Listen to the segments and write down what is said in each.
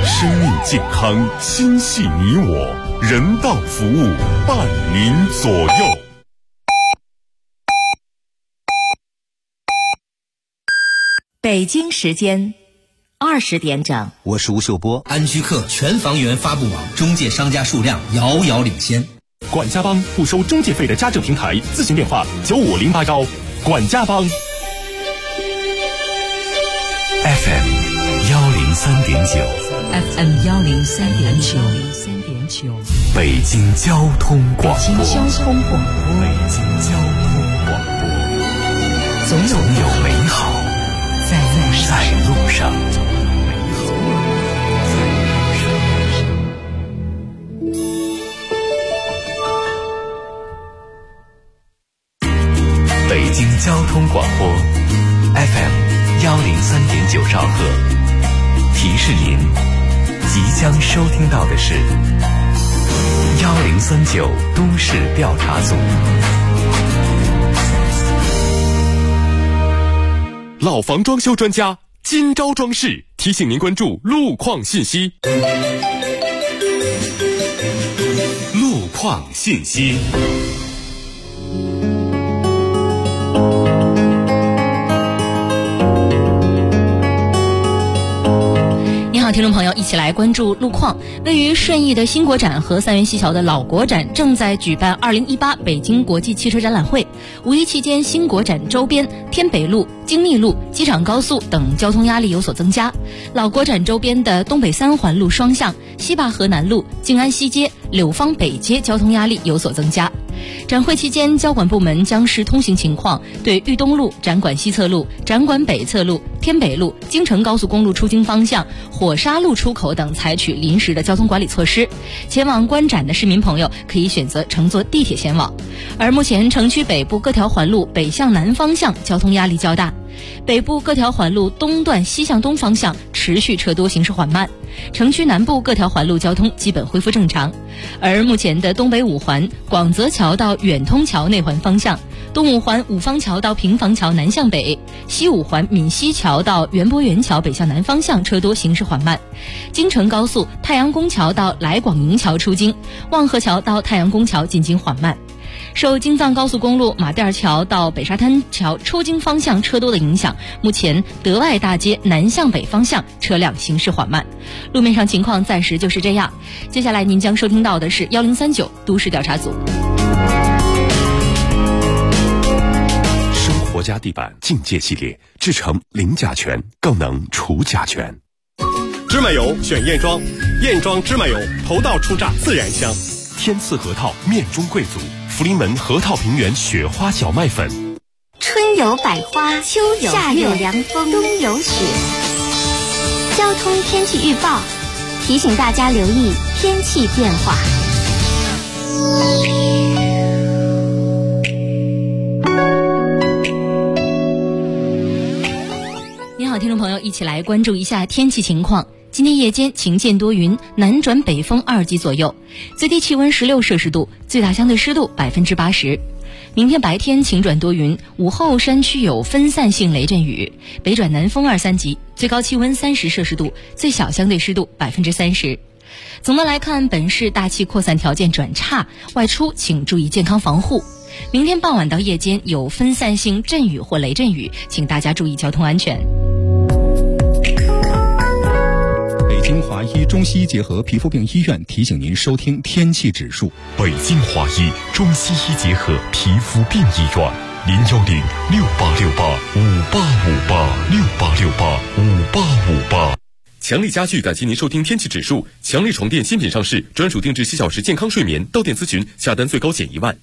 生命健康，心系你我，人道服务伴您左右。 北京时间20点整， 我是吴秀波。 安居客全房源发布网中介商家数量遥遥领先。 管家帮不收中介费的家政平台，咨询电话95081。管家帮 FM 103.9， 北京交通广播，总有美好在路上。北京交通广播 FM 103.9兆赫，提示您即将收听到的是1039都市调查组。老房装修专家今朝装饰提醒您关注路况信息。路况信息。 好，听众朋友，一起来关注路况。位于顺义的新国展和三元西桥的老国展正在举办2018北京国际汽车展览会。五一期间，新国展周边天北路、京密路、机场高速等交通压力有所增加。老国展周边的东北三环路双向、西坝河南路、静安西街、柳芳北街交通压力有所增加。展会期间，交管部门将视通行情况，对豫东路、展馆西侧路、展馆北侧路、天北路、京承高速公路出京方向、火沙路出口等采取临时的交通管理措施。前往观展的市民朋友可以选择乘坐地铁前往。而目前城区北部各条环路北向南方向交通压力较大，北部各条环路东段西向东方向持续车多，行驶缓慢。城区南部各条环路交通基本恢复正常。而目前的东北五环广泽桥到远通桥内环方向，东五环五方桥到平房桥南向北，西五环闽西桥到园博园桥北向南方向车多，行驶缓慢。京承高速太阳宫桥到来广营桥出京，望河桥到太阳宫桥进京缓慢。受京藏高速公路马甸桥到北沙滩桥出京方向车多的影响，目前德外大街南向北方向车辆行驶缓慢。路面上情况暂时就是这样。接下来您将收听到的是1039都市调查组。 生活家地板境界系列，制成零甲醛，更能除甲醛。 芝麻油选燕庄，燕庄芝麻油头道出榨自然香。 天赐核桃面中贵族，福临门核桃平原雪花小麦粉。 春有百花，秋有夏有凉风，冬有雪。交通天气预报提醒大家留意天气变化。 您好，听众朋友，一起来关注一下天气情况。今天夜间晴间多云，南转北风2级左右，最低气温16摄氏度，最大相对湿度80%。明天白天晴转多云，午后山区有分散性雷阵雨，北转南风2、3级，最高气温30摄氏度，最小相对湿度30%。总的来看，本市大气扩散条件转差，外出请注意健康防护。明天傍晚到夜间有分散性阵雨或雷阵雨，请大家注意交通安全。 北京华医中西医结合皮肤病医院提醒您收听天气指数。 北京华医中西医结合皮肤病医院，0106868585858，6885858。强力家具感谢您收听天气指数。强力床垫新品上市，专属定制7小时健康睡眠，到店咨询，下单最高减1万。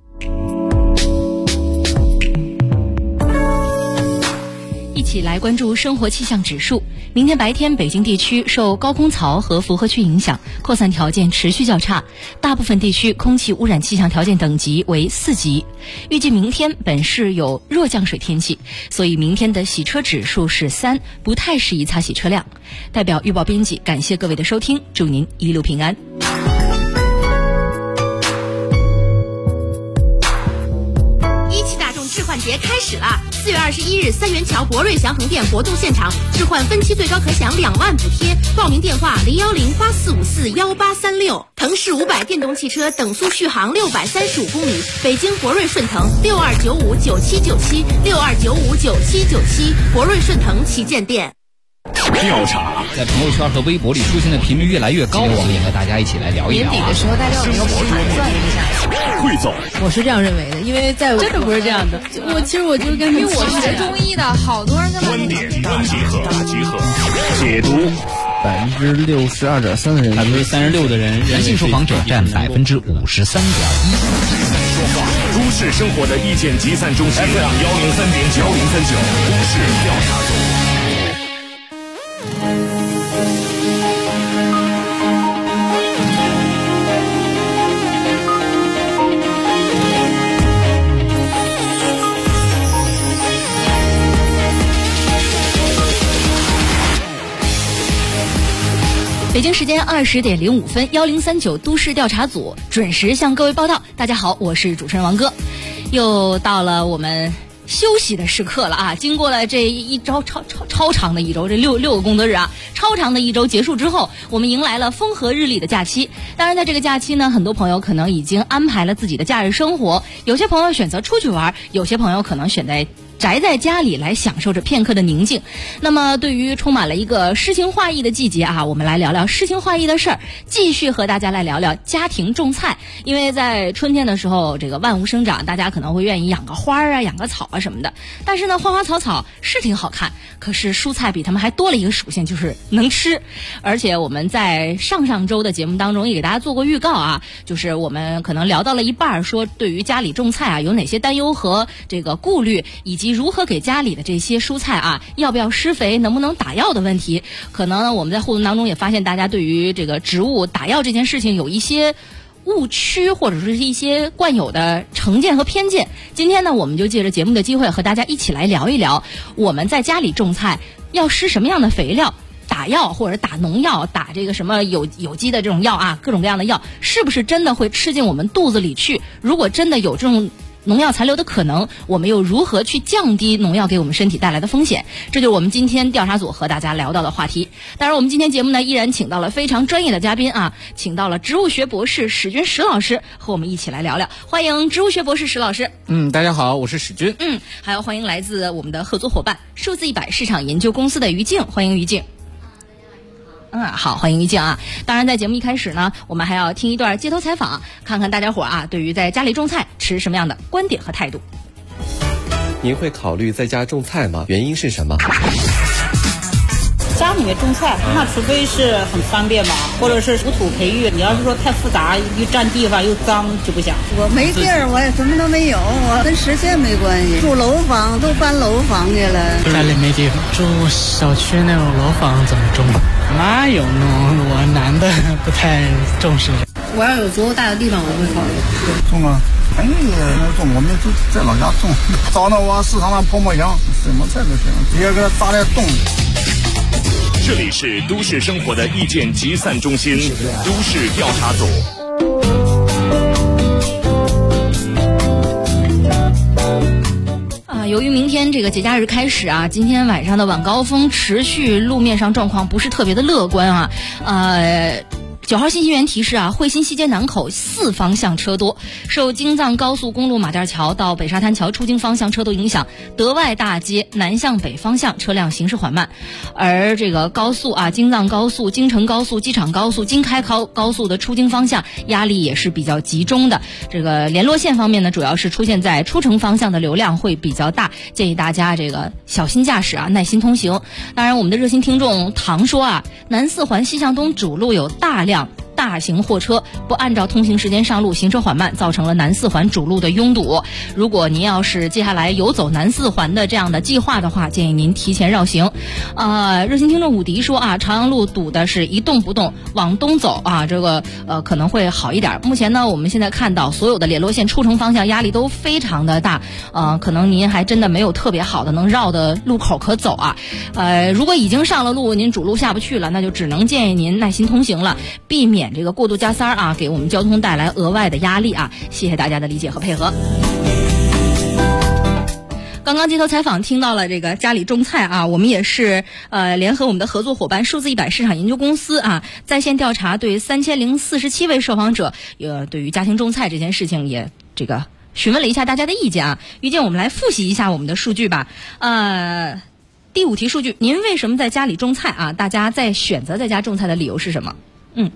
一起来关注生活气象指数。明天白天，北京地区受高空槽和符合区影响，扩散条件持续较差，大部分地区空气污染气象条件等级为4级。预计明天本市有弱降水天气，所以明天的洗车指数是3，不太适宜擦洗车辆。代表预报编辑感谢各位的收听，祝您一路平安。 一汽大众置换节开始啦！4月21日，三元桥博瑞祥恒店活动现场，置换分期最高可享2万补贴。报名电话01084541836。腾势500电动汽车等速续航635公里，北京博瑞顺腾62959797，62959797，博瑞顺腾旗舰店。 调查在朋友圈和微博里出现的频率越来越高，我们也和大家一起来聊一聊。 年底的时候，大家有没有盘算一下？ 汇总， 我是这样认为的，因为在真的不是这样的。我就是跟因为我是学中医的，好多人在观点大集合，解读。 62.3%的人 ，36%的人，男性受访者占53.1%。都市生活的意见集散中心 FM 103.9，都市调查组。 北京时间20点05分，1039都市调查组准时向各位报道。大家好，我是主持人王哥，又到了我们休息的时刻了啊！经过了这一周超长的一周，这六个工作日啊，超长的一周结束之后，我们迎来了风和日丽的假期。当然，在这个假期呢，很多朋友可能已经安排了自己的假日生活，有些朋友选择出去玩，有些朋友可能选择宅在家里来享受着片刻的宁静。那么对于充满了一个诗情画意的季节啊，我们来聊聊诗情画意的事儿，继续和大家来聊聊家庭种菜。因为在春天的时候，这个万物生长，大家可能会愿意养个花啊，养个草啊什么的。但是呢，花花草草是挺好看，可是蔬菜比它们还多了一个属性，就是能吃。而且我们在上周的节目当中也给大家做过预告啊，就是我们可能聊到了一半，说对于家里种菜啊有哪些担忧和这个顾虑，以及如何给家里的这些蔬菜啊要不要施肥，能不能打药的问题。可能我们在互动当中也发现大家对于这个植物打药这件事情有一些误区，或者是一些惯有的成见和偏见。今天呢，我们就借着节目的机会和大家一起来聊一聊，我们在家里种菜要施什么样的肥料，打药或者打农药，打这个什么有机的这种药啊，各种各样的药，是不是真的会吃进我们肚子里去？如果真的有这种农药残留的可能，我们又如何去降低农药给我们身体带来的风险？这就是我们今天调查组和大家聊到的话题。当然，我们今天节目呢依然请到了非常专业的嘉宾啊，请到了植物学博士史军史老师和我们一起来聊聊。欢迎植物学博士史老师。 大家好，我是史军。 还要欢迎来自我们的合作伙伴数字100市场研究公司的于静，欢迎于静。好，欢迎于静啊！当然，在节目一开始呢，我们还要听一段街头采访，看看大家伙啊对于在家里种菜持什么样的观点和态度。 您会考虑在家种菜吗？原因是什么？ 家里面种菜，那除非是很方便吧，或者是无土培育。你要是说太复杂，又占地方又脏，就不想。 我没地儿，我也什么都没有，我跟实现没关系。住楼房都搬楼房去了， 家里没地方，住小区那种楼房怎么种？哪有呢？我男的不太重视。 我要有足够大的地方，我会考虑种啊。肯定种，我们就在老家种，早上往市场上泡沫香，什么菜都行，直接给它扎点洞。 这里是都市生活的意见集散中心，都市调查组。 由于明天这个节假日开始啊，今天晚上的晚高峰持续，路面上状况不是特别的乐观啊。9号信息源提示啊，汇新西街南口4方向车多，受京藏高速公路马甸桥到北沙滩桥出京方向车多影响，德外大街南向北方向车辆行驶缓慢。而这个高速啊，京藏高速、京承高速、机场高速、京开高速的出京方向压力也是比较集中的。这个联络线方面呢，主要是出现在出城方向的流量会比较大，建议大家这个小心驾驶啊，耐心通行。当然，我们的热心听众唐说啊，南四环西向东主路有大量大型货车不按照通行时间上路，行车缓慢，造成了南四环主路的拥堵。如果您要是接下来有走南四环的这样的计划的话，建议您提前绕行。热心听众武迪说啊，朝阳路堵的是一动不动，往东走啊，这个可能会好一点。目前呢，我们现在看到所有的联络线出城方向压力都非常的大，可能您还真的没有特别好的能绕的路口可走啊。如果已经上了路，您主路下不去了，那就只能建议您耐心通行了，避免这个过度加塞啊，给我们交通带来额外的压力啊！谢谢大家的理解和配合。 刚刚街头采访听到了这个家里种菜啊，我们也是联合我们的合作伙伴数字100市场研究公司啊，在线调查对3047位受访者，对于家庭种菜这件事情也这个询问了一下大家的意见啊。于静，我们来复习一下我们的数据吧。第5题数据，您为什么在家里种菜啊？大家在选择在家种菜的理由是什么？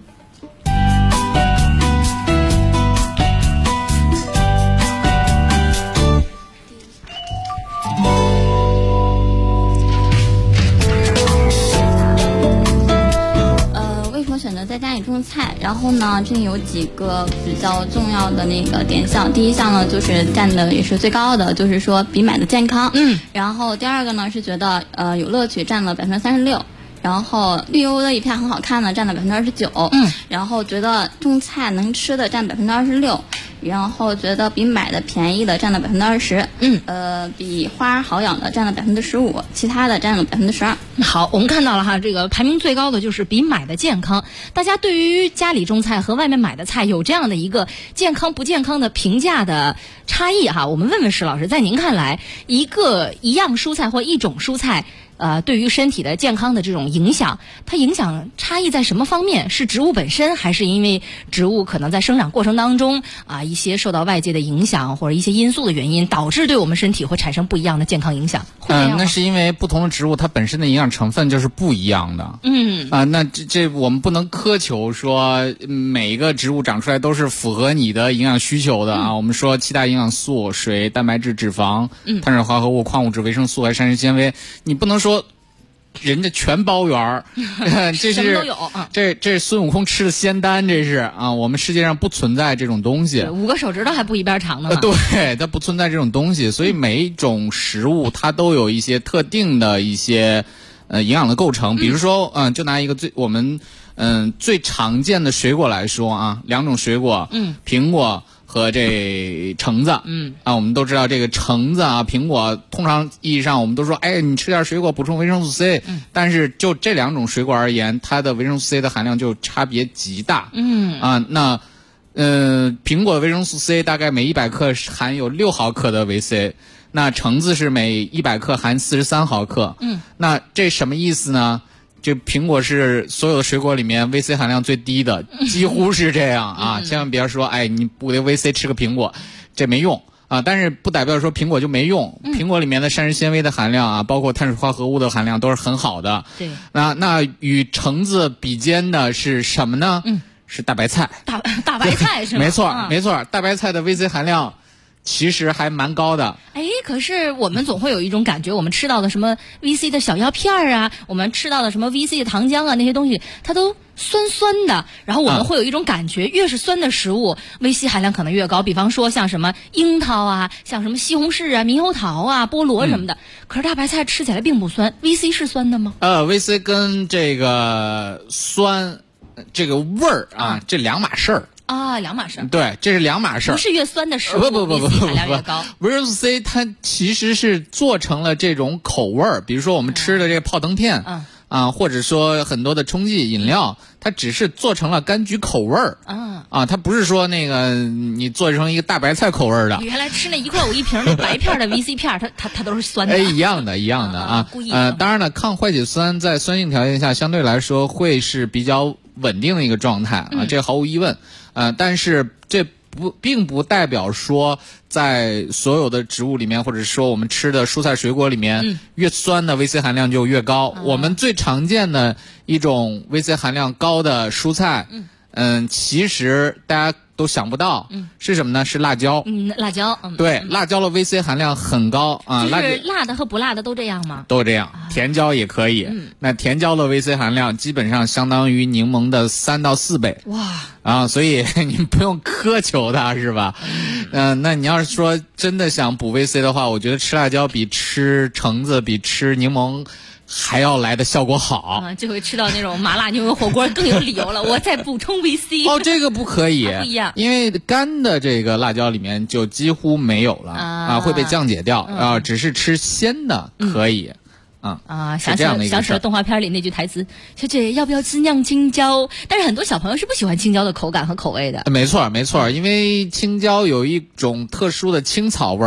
选择在家里种菜，然后呢，这有几个比较重要的那个点项。第一项呢，就是占的也是最高的，就是说比买的健康。然后第二个呢是觉得有乐趣，占了36%。然后绿油油的一片很好看呢，占了29%。然后觉得种菜能吃的占26%。然后觉得比买的便宜的占了20%，比花好养的占了15%，其他的占了12%。 好，我们看到了哈，这个排名最高的就是比买的健康。大家对于家里种菜和外面买的菜有这样的一个健康不健康的评价的差异哈。我们问问石老师，在您看来，一样蔬菜或一种蔬菜，对于身体的健康的这种影响，它影响差异在什么方面？是植物本身，还是因为植物可能在生长过程当中一些受到外界的影响或者一些因素的原因，导致对我们身体会产生不一样的健康影响？ 那是因为不同的植物它本身的营养成分就是不一样的。那这我们不能苛求说每一个植物长出来都是符合你的营养需求的啊。我们说7大营养素：水、蛋白质、脂肪、碳水化合物、矿物质、维生素还膳食纤维，你不能说人家全包圆儿，这是什么都有啊！这是孙悟空吃的仙丹，这是啊！我们世界上不存在这种东西 ，5个手指头还不一边长呢。 对，它不存在这种东西，所以每一种食物它都有一些特定的一些营养的构成。比如说，就拿一个我们最常见的水果来说啊，2种水果，苹果和这橙子，我们都知道这个橙子啊，苹果通常意义上我们都说，哎，你吃点水果补充维生素 C，但是就这2种水果而言，它的维生素 C 的含量就差别极大，那苹果的维生素 C 大概每100克含有6毫克的维 C， 那橙子是每100克含43毫克，那这什么意思呢？这苹果是所有的水果里面 VC 含量最低的，几乎是这样啊！千万别说，哎，你补的 VC 吃个苹果，这没用啊！但是不代表说苹果就没用，苹果里面的膳食纤维的含量啊，包括碳水化合物的含量都是很好的。 对， 那与橙子比肩的是什么呢？是大白菜。 大白菜是吗？ 没错，大白菜的 VC 含量其实还蛮高的。 可是我们总会有一种感觉，我们吃到的什么 VC 的小药片啊，我们吃到的什么 VC 的糖浆啊，那些东西它都酸酸的，然后我们会有一种感觉，越是酸的食物 VC 含量可能越高。比方说像什么樱桃啊，像什么西红柿啊、猕猴桃啊、菠萝什么的。可是大白菜吃起来并不酸， VC 是酸的吗 ？VC 跟这个酸这个味儿啊，这2码事儿。 2码事。 对，这是2码事儿。 不是越酸的食物不含量越高。 维生素 C 它其实是做成了这种口味儿，比如说我们吃的这个泡腾片，或者说很多的冲剂饮料，它只是做成了柑橘口味儿，它不是说那个你做成一个大白菜口味儿的。 你原来吃那1块5一瓶那白片的 VC 片，它都是酸的。 一样的啊。当然了，抗坏血酸在酸性条件下相对来说会是比较稳定的一个状态啊，这毫无疑问。但是这并不代表说在所有的植物里面，或者说我们吃的蔬菜水果里面，越酸的 VC 含量就越高。我们最常见的一种 VC 含量高的蔬菜，其实大家都想不到，是什么呢？是辣椒。 辣椒。 对，辣椒的 VC 含量很高啊。 就是辣的和不辣的都这样吗？ 都这样。甜椒也可以。那甜椒的 VC 含量基本上相当于柠檬的3到4倍。哇！所以你不用苛求它，是吧？那你要是说真的想补 VC 的话，我觉得吃辣椒比吃橙子、比吃柠檬还要来的效果好， 就会吃到那种麻辣牛油火锅更有理由了。我再补充 VC。 这个不可以， 不一样， 因为干的这个辣椒里面就几乎没有了会被降解掉只是吃鲜的可以。 想起了动画片里那句台词：“小姐要不要吃酿青椒？”但是很多小朋友是不喜欢青椒的口感和口味的。 没错，因为青椒有一种特殊的青草味儿。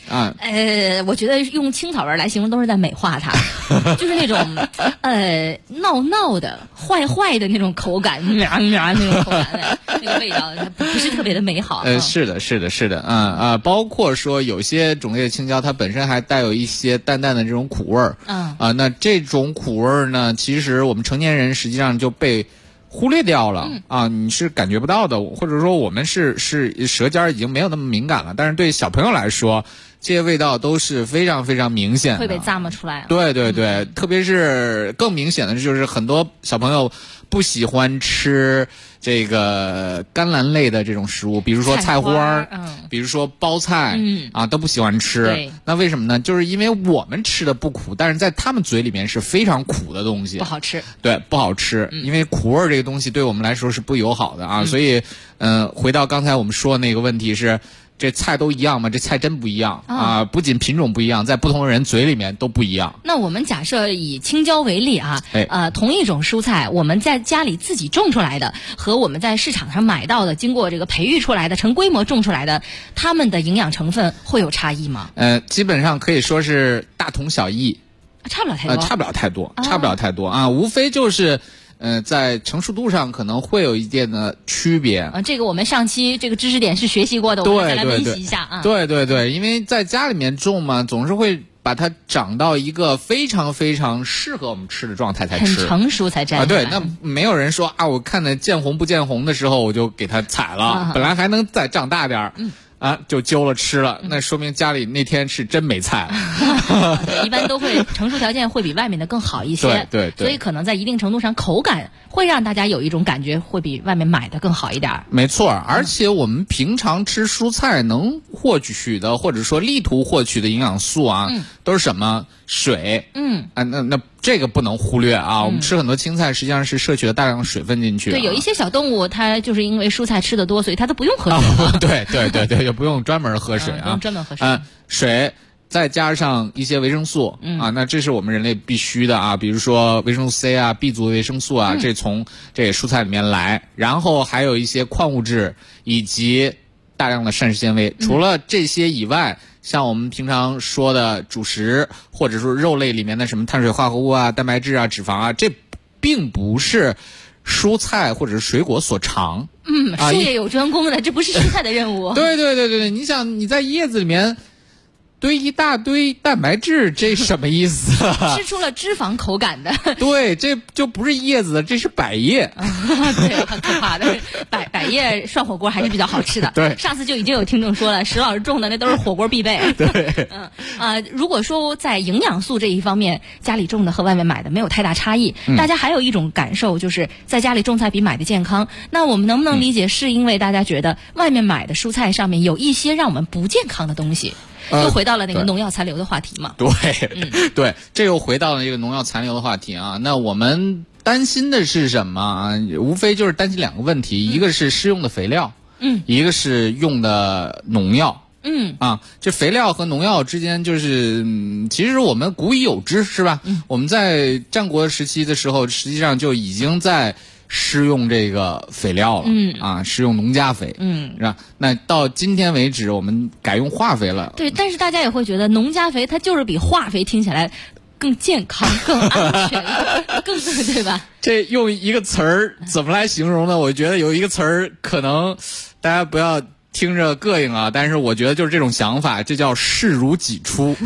啊。 我觉得用青草味来形容都是在美化它，就是那种闹的、坏的那种口感，那种口感的那个味道，它不是特别的美好。 是的，包括说有些种类的青椒，它本身还带有一些淡淡的这种苦味儿。那这种苦味儿呢，其实我们成年人实际上就被忽略掉了你是感觉不到的，或者说我们是舌尖已经没有那么敏感了，但是对小朋友来说，这些味道都是非常非常明显的， 会被咂摸出来。 对，特别是更明显的就是很多小朋友不喜欢吃这个甘蓝类的这种食物，比如说菜花比如说包菜都不喜欢吃。那为什么呢？就是因为我们吃的不苦，但是在他们嘴里面是非常苦的东西， 不好吃。对， 不好吃，因为苦味这个东西对我们来说是不友好的所以回到刚才我们说的那个问题是，这菜都一样吗？这菜真不一样不仅品种不一样，在不同的人嘴里面都不一样。 那我们假设以青椒为例同一种蔬菜，我们在家里自己种出来的和我们在市场上买到的，经过这个培育出来的、成规模种出来的，它们的营养成分会有差异吗？ 基本上可以说是大同小异， 差不了太多， 差不了太多无非就是在成熟度上可能会有一定的区别这个我们上期这个知识点是学习过的，我们再来温习一下对，因为在家里面种嘛，总是会把它长到一个非常非常适合我们吃的状态才吃， 很成熟才摘对，那没有人说我看着见红不见红的时候我就给它采了本来还能再长大点就揪了吃了那说明家里那天是真没菜一般都会成熟条件会比外面的更好一些， 对， 所以可能在一定程度上口感会让大家有一种感觉会比外面买的更好一点。 没错，而且我们平常吃蔬菜能获取的或者说力图获取的营养素都是什么？水那这个不能忽略我们吃很多青菜实际上是摄取了大量的水分进去对，有一些小动物它就是因为蔬菜吃的多，所以它都不用喝水对，也不用专门喝水不用专门喝水水再加上一些维生素那这是我们人类必须的比如说维生素 C B 族维生素这从这蔬菜里面来，然后还有一些矿物质以及大量的膳食纤维除了这些以外，像我们平常说的主食或者说肉类里面的什么碳水化合物蛋白质脂肪这并不是蔬菜或者是水果所长术业有专攻的，这不是蔬菜的任务对，你想你在叶子里面堆一大堆蛋白质，这什么意思吃出了脂肪口感的对，这就不是叶子，这是百叶对，很可怕的百叶涮火锅还是比较好吃的对， 上次就已经有听众说了，石老师种的那都是火锅必备对如果说在营养素这一方面家里种的和外面买的没有太大差异大家还有一种感受就是在家里种菜比买的健康，那我们能不能理解是因为大家觉得外面买的蔬菜上面有一些让我们不健康的东西又回到了那个农药残留的话题嘛对，这又回到了这个农药残留的话题那我们担心的是什么无非就是担心两个问题一个是施用的肥料一个是用的农药这肥料和农药之间就是其实我们古已有之是吧我们在战国时期的时候实际上就已经在施用这个肥料了施用农家肥是吧？那到今天为止我们改用化肥了对，但是大家也会觉得农家肥它就是比化肥听起来更健康更安全更对吧？ 这用一个词儿怎么来形容呢？我觉得有一个词儿可能大家不要听着膈应但是我觉得就是这种想法，这叫视如己出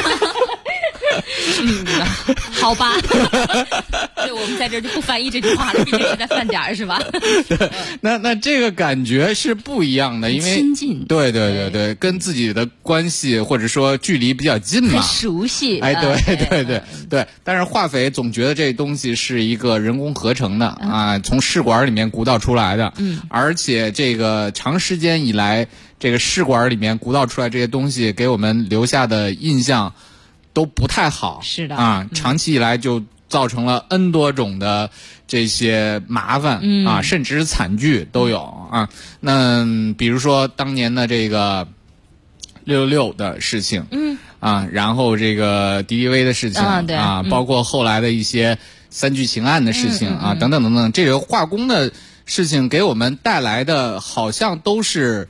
好吧对，我们在这就不翻译这句话了，毕竟是在饭点儿是吧对，那这个感觉是不一样的，因为亲近对，跟自己的关系或者说距离比较近嘛， 很熟悉对，但是化肥总觉得这东西是一个人工合成的从试管里面鼓捣出来的而且这个长时间以来这个试管里面鼓捣出来这些东西给我们留下的印象都不太好是的长期以来就造成了 N 多种的这些麻烦甚至是惨剧都有那比如说当年的这个666的事情然后这个敌敌畏的事情包括后来的一些3聚氰胺的事情等等，这个化工的事情给我们带来的好像都是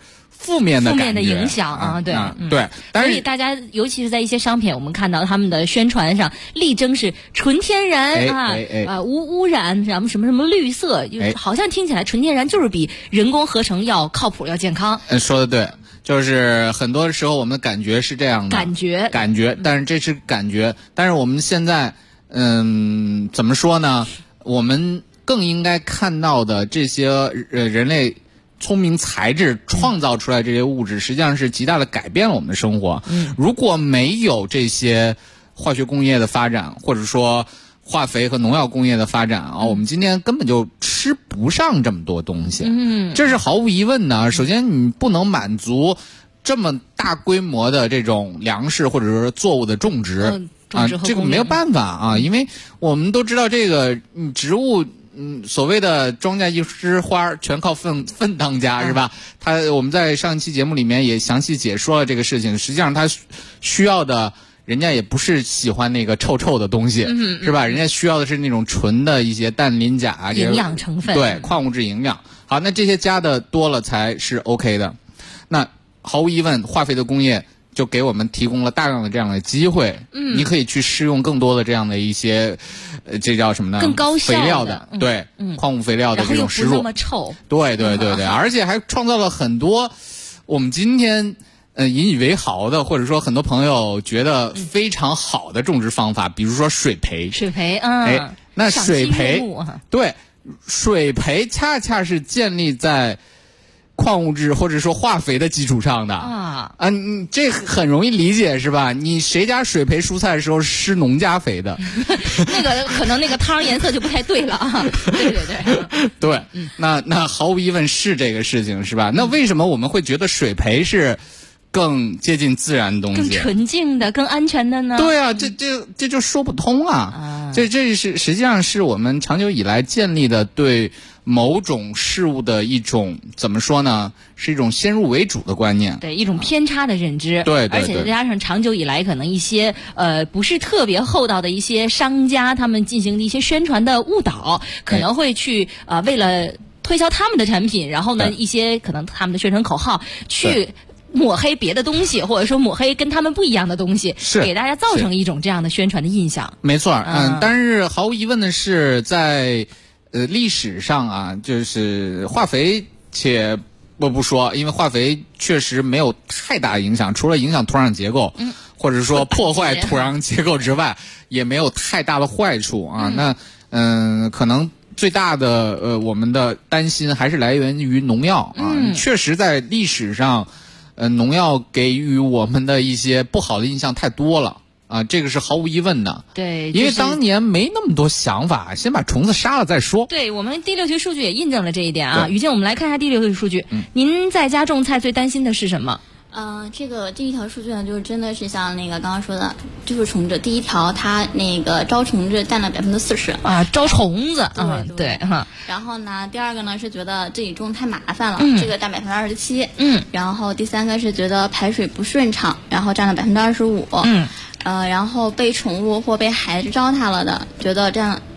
负面的影响啊，对对。 所以大家尤其是在一些商品，我们看到他们的宣传上力争是纯天然无污染，什么什么绿色，好像听起来纯天然就是比人工合成要靠谱要健康。 说的对。就是很多时候我们的感觉是这样的，感觉，但是这是感觉，但是我们现在，怎么说呢？我们更应该看到的这些人类聪明才智创造出来这些物质，实际上是极大的改变了我们的生活。如果没有这些化学工业的发展，或者说化肥和农药工业的发展啊，我们今天根本就吃不上这么多东西。这是毫无疑问的。首先，你不能满足这么大规模的这种粮食或者是作物的种植这个没有办法啊，因为我们都知道这个植物。所谓的庄稼一枝花全靠粪当家是吧？我们在上一期节目里面也详细解说了这个事情。实际上它需要的，人家也不是喜欢那个臭臭的东西，是吧？人家需要的是那种纯的一些氮磷钾营养成分， 对，矿物质营养。好，那这些加的多了才是 OK 的。那毫无疑问，化肥的工业就给我们提供了大量的这样的机会，你可以去施用更多的这样的一些，这叫什么呢？ 更高效的肥料的，对，矿物肥料的这种施入， 然后又不那么臭， 对，而且还创造了很多我们今天引以为豪的，或者说很多朋友觉得非常好的种植方法，比如说水培，那水培，对，水培恰恰是建立在矿物质或者说化肥的基础上的这很容易理解是吧？你谁家水培蔬菜的时候施农家肥的？ 那个可能那个汤颜色就不太对了啊。 对，那毫无疑问是这个事情是吧？那为什么我们会觉得水培是更接近自然的东西， 更纯净的、更安全的呢？ 对啊，这就说不通啊！这是实际上是我们长久以来建立的对某种事物的一种怎么说呢？是一种先入为主的观念， 对，一种偏差的认知。 对， 而且再加上长久以来可能一些不是特别厚道的一些商家，他们进行的一些宣传的误导，可能会去为了推销他们的产品，然后呢一些可能他们的宣传口号去抹黑别的东西，或者说抹黑跟他们不一样的东西，给大家造成一种这样的宣传的印象。 没错，但是毫无疑问的是，在历史上啊，就是化肥，且我不说，因为化肥确实没有太大影响，除了影响土壤结构，或者说破坏土壤结构之外，也没有太大的坏处啊。那可能最大的我们的担心还是来源于农药啊。确实在历史上。农药给予我们的一些不好的印象太多了啊，这个是毫无疑问的。 对， 因为当年没那么多想法，先把虫子杀了再说。 对，我们第6题数据也印证了这一点啊。于静，我们来看一下第6题数据。您在家种菜最担心的是什么？ 这个第一条数据呢，就是真的是像那个刚刚说的，就是虫子。第一条，它那个招虫子占了40% 啊，招虫子，对哈。 然后呢，第二个呢是觉得自己种太麻烦了，这个占27%。然后第三个是觉得排水不顺畅，然后占了25%。然后被宠物或被孩子糟蹋了的，觉得占了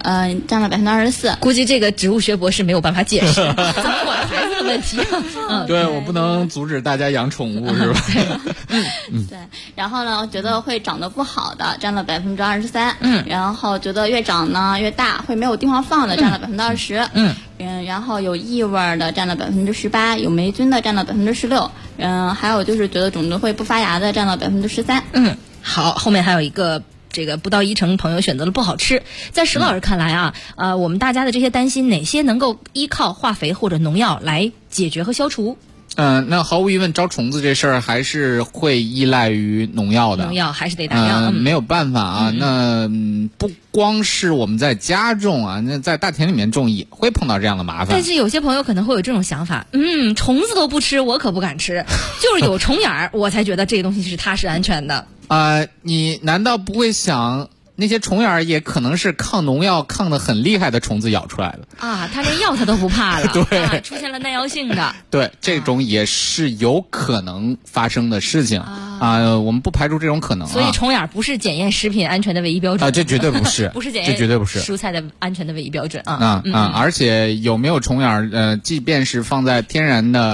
24%。 估计这个植物学博士没有办法解释怎么管孩子的问题。 对，我不能阻止大家养宠物是吧？ 对。然后呢，觉得会长得不好的占了23%。然后觉得越长呢越大，会没有地方放的占了20%。然后有异味的占了18%，有霉菌的占了16%。还有就是觉得种子会不发芽的占了13%。 好，后面还有一个这个不到1成朋友选择了不好吃。在石老师看来啊，我们大家的这些担心，哪些能够依靠化肥或者农药来解决和消除？ 那毫无疑问，招虫子这事儿还是会依赖于农药的。 农药还是得打药， 没有办法啊。那不光是我们在家种啊，那在大田里面种也会碰到这样的麻烦。 但是有些朋友可能会有这种想法，虫子都不吃，我可不敢吃，就是有虫眼儿，我才觉得这个东西是踏实安全的。 你难道不会想？那些虫眼也可能是抗农药抗得很厉害的虫子咬出来的啊，它连药它都不怕了， 对， 出现了耐药性的， 对，这种也是有可能发生的事情我们不排除这种可能。 所以虫眼不是检验食品安全的唯一标准这绝对不是， 不是检验， 这绝对不是蔬菜的安全的唯一标准而且有没有虫眼即便是放在天然的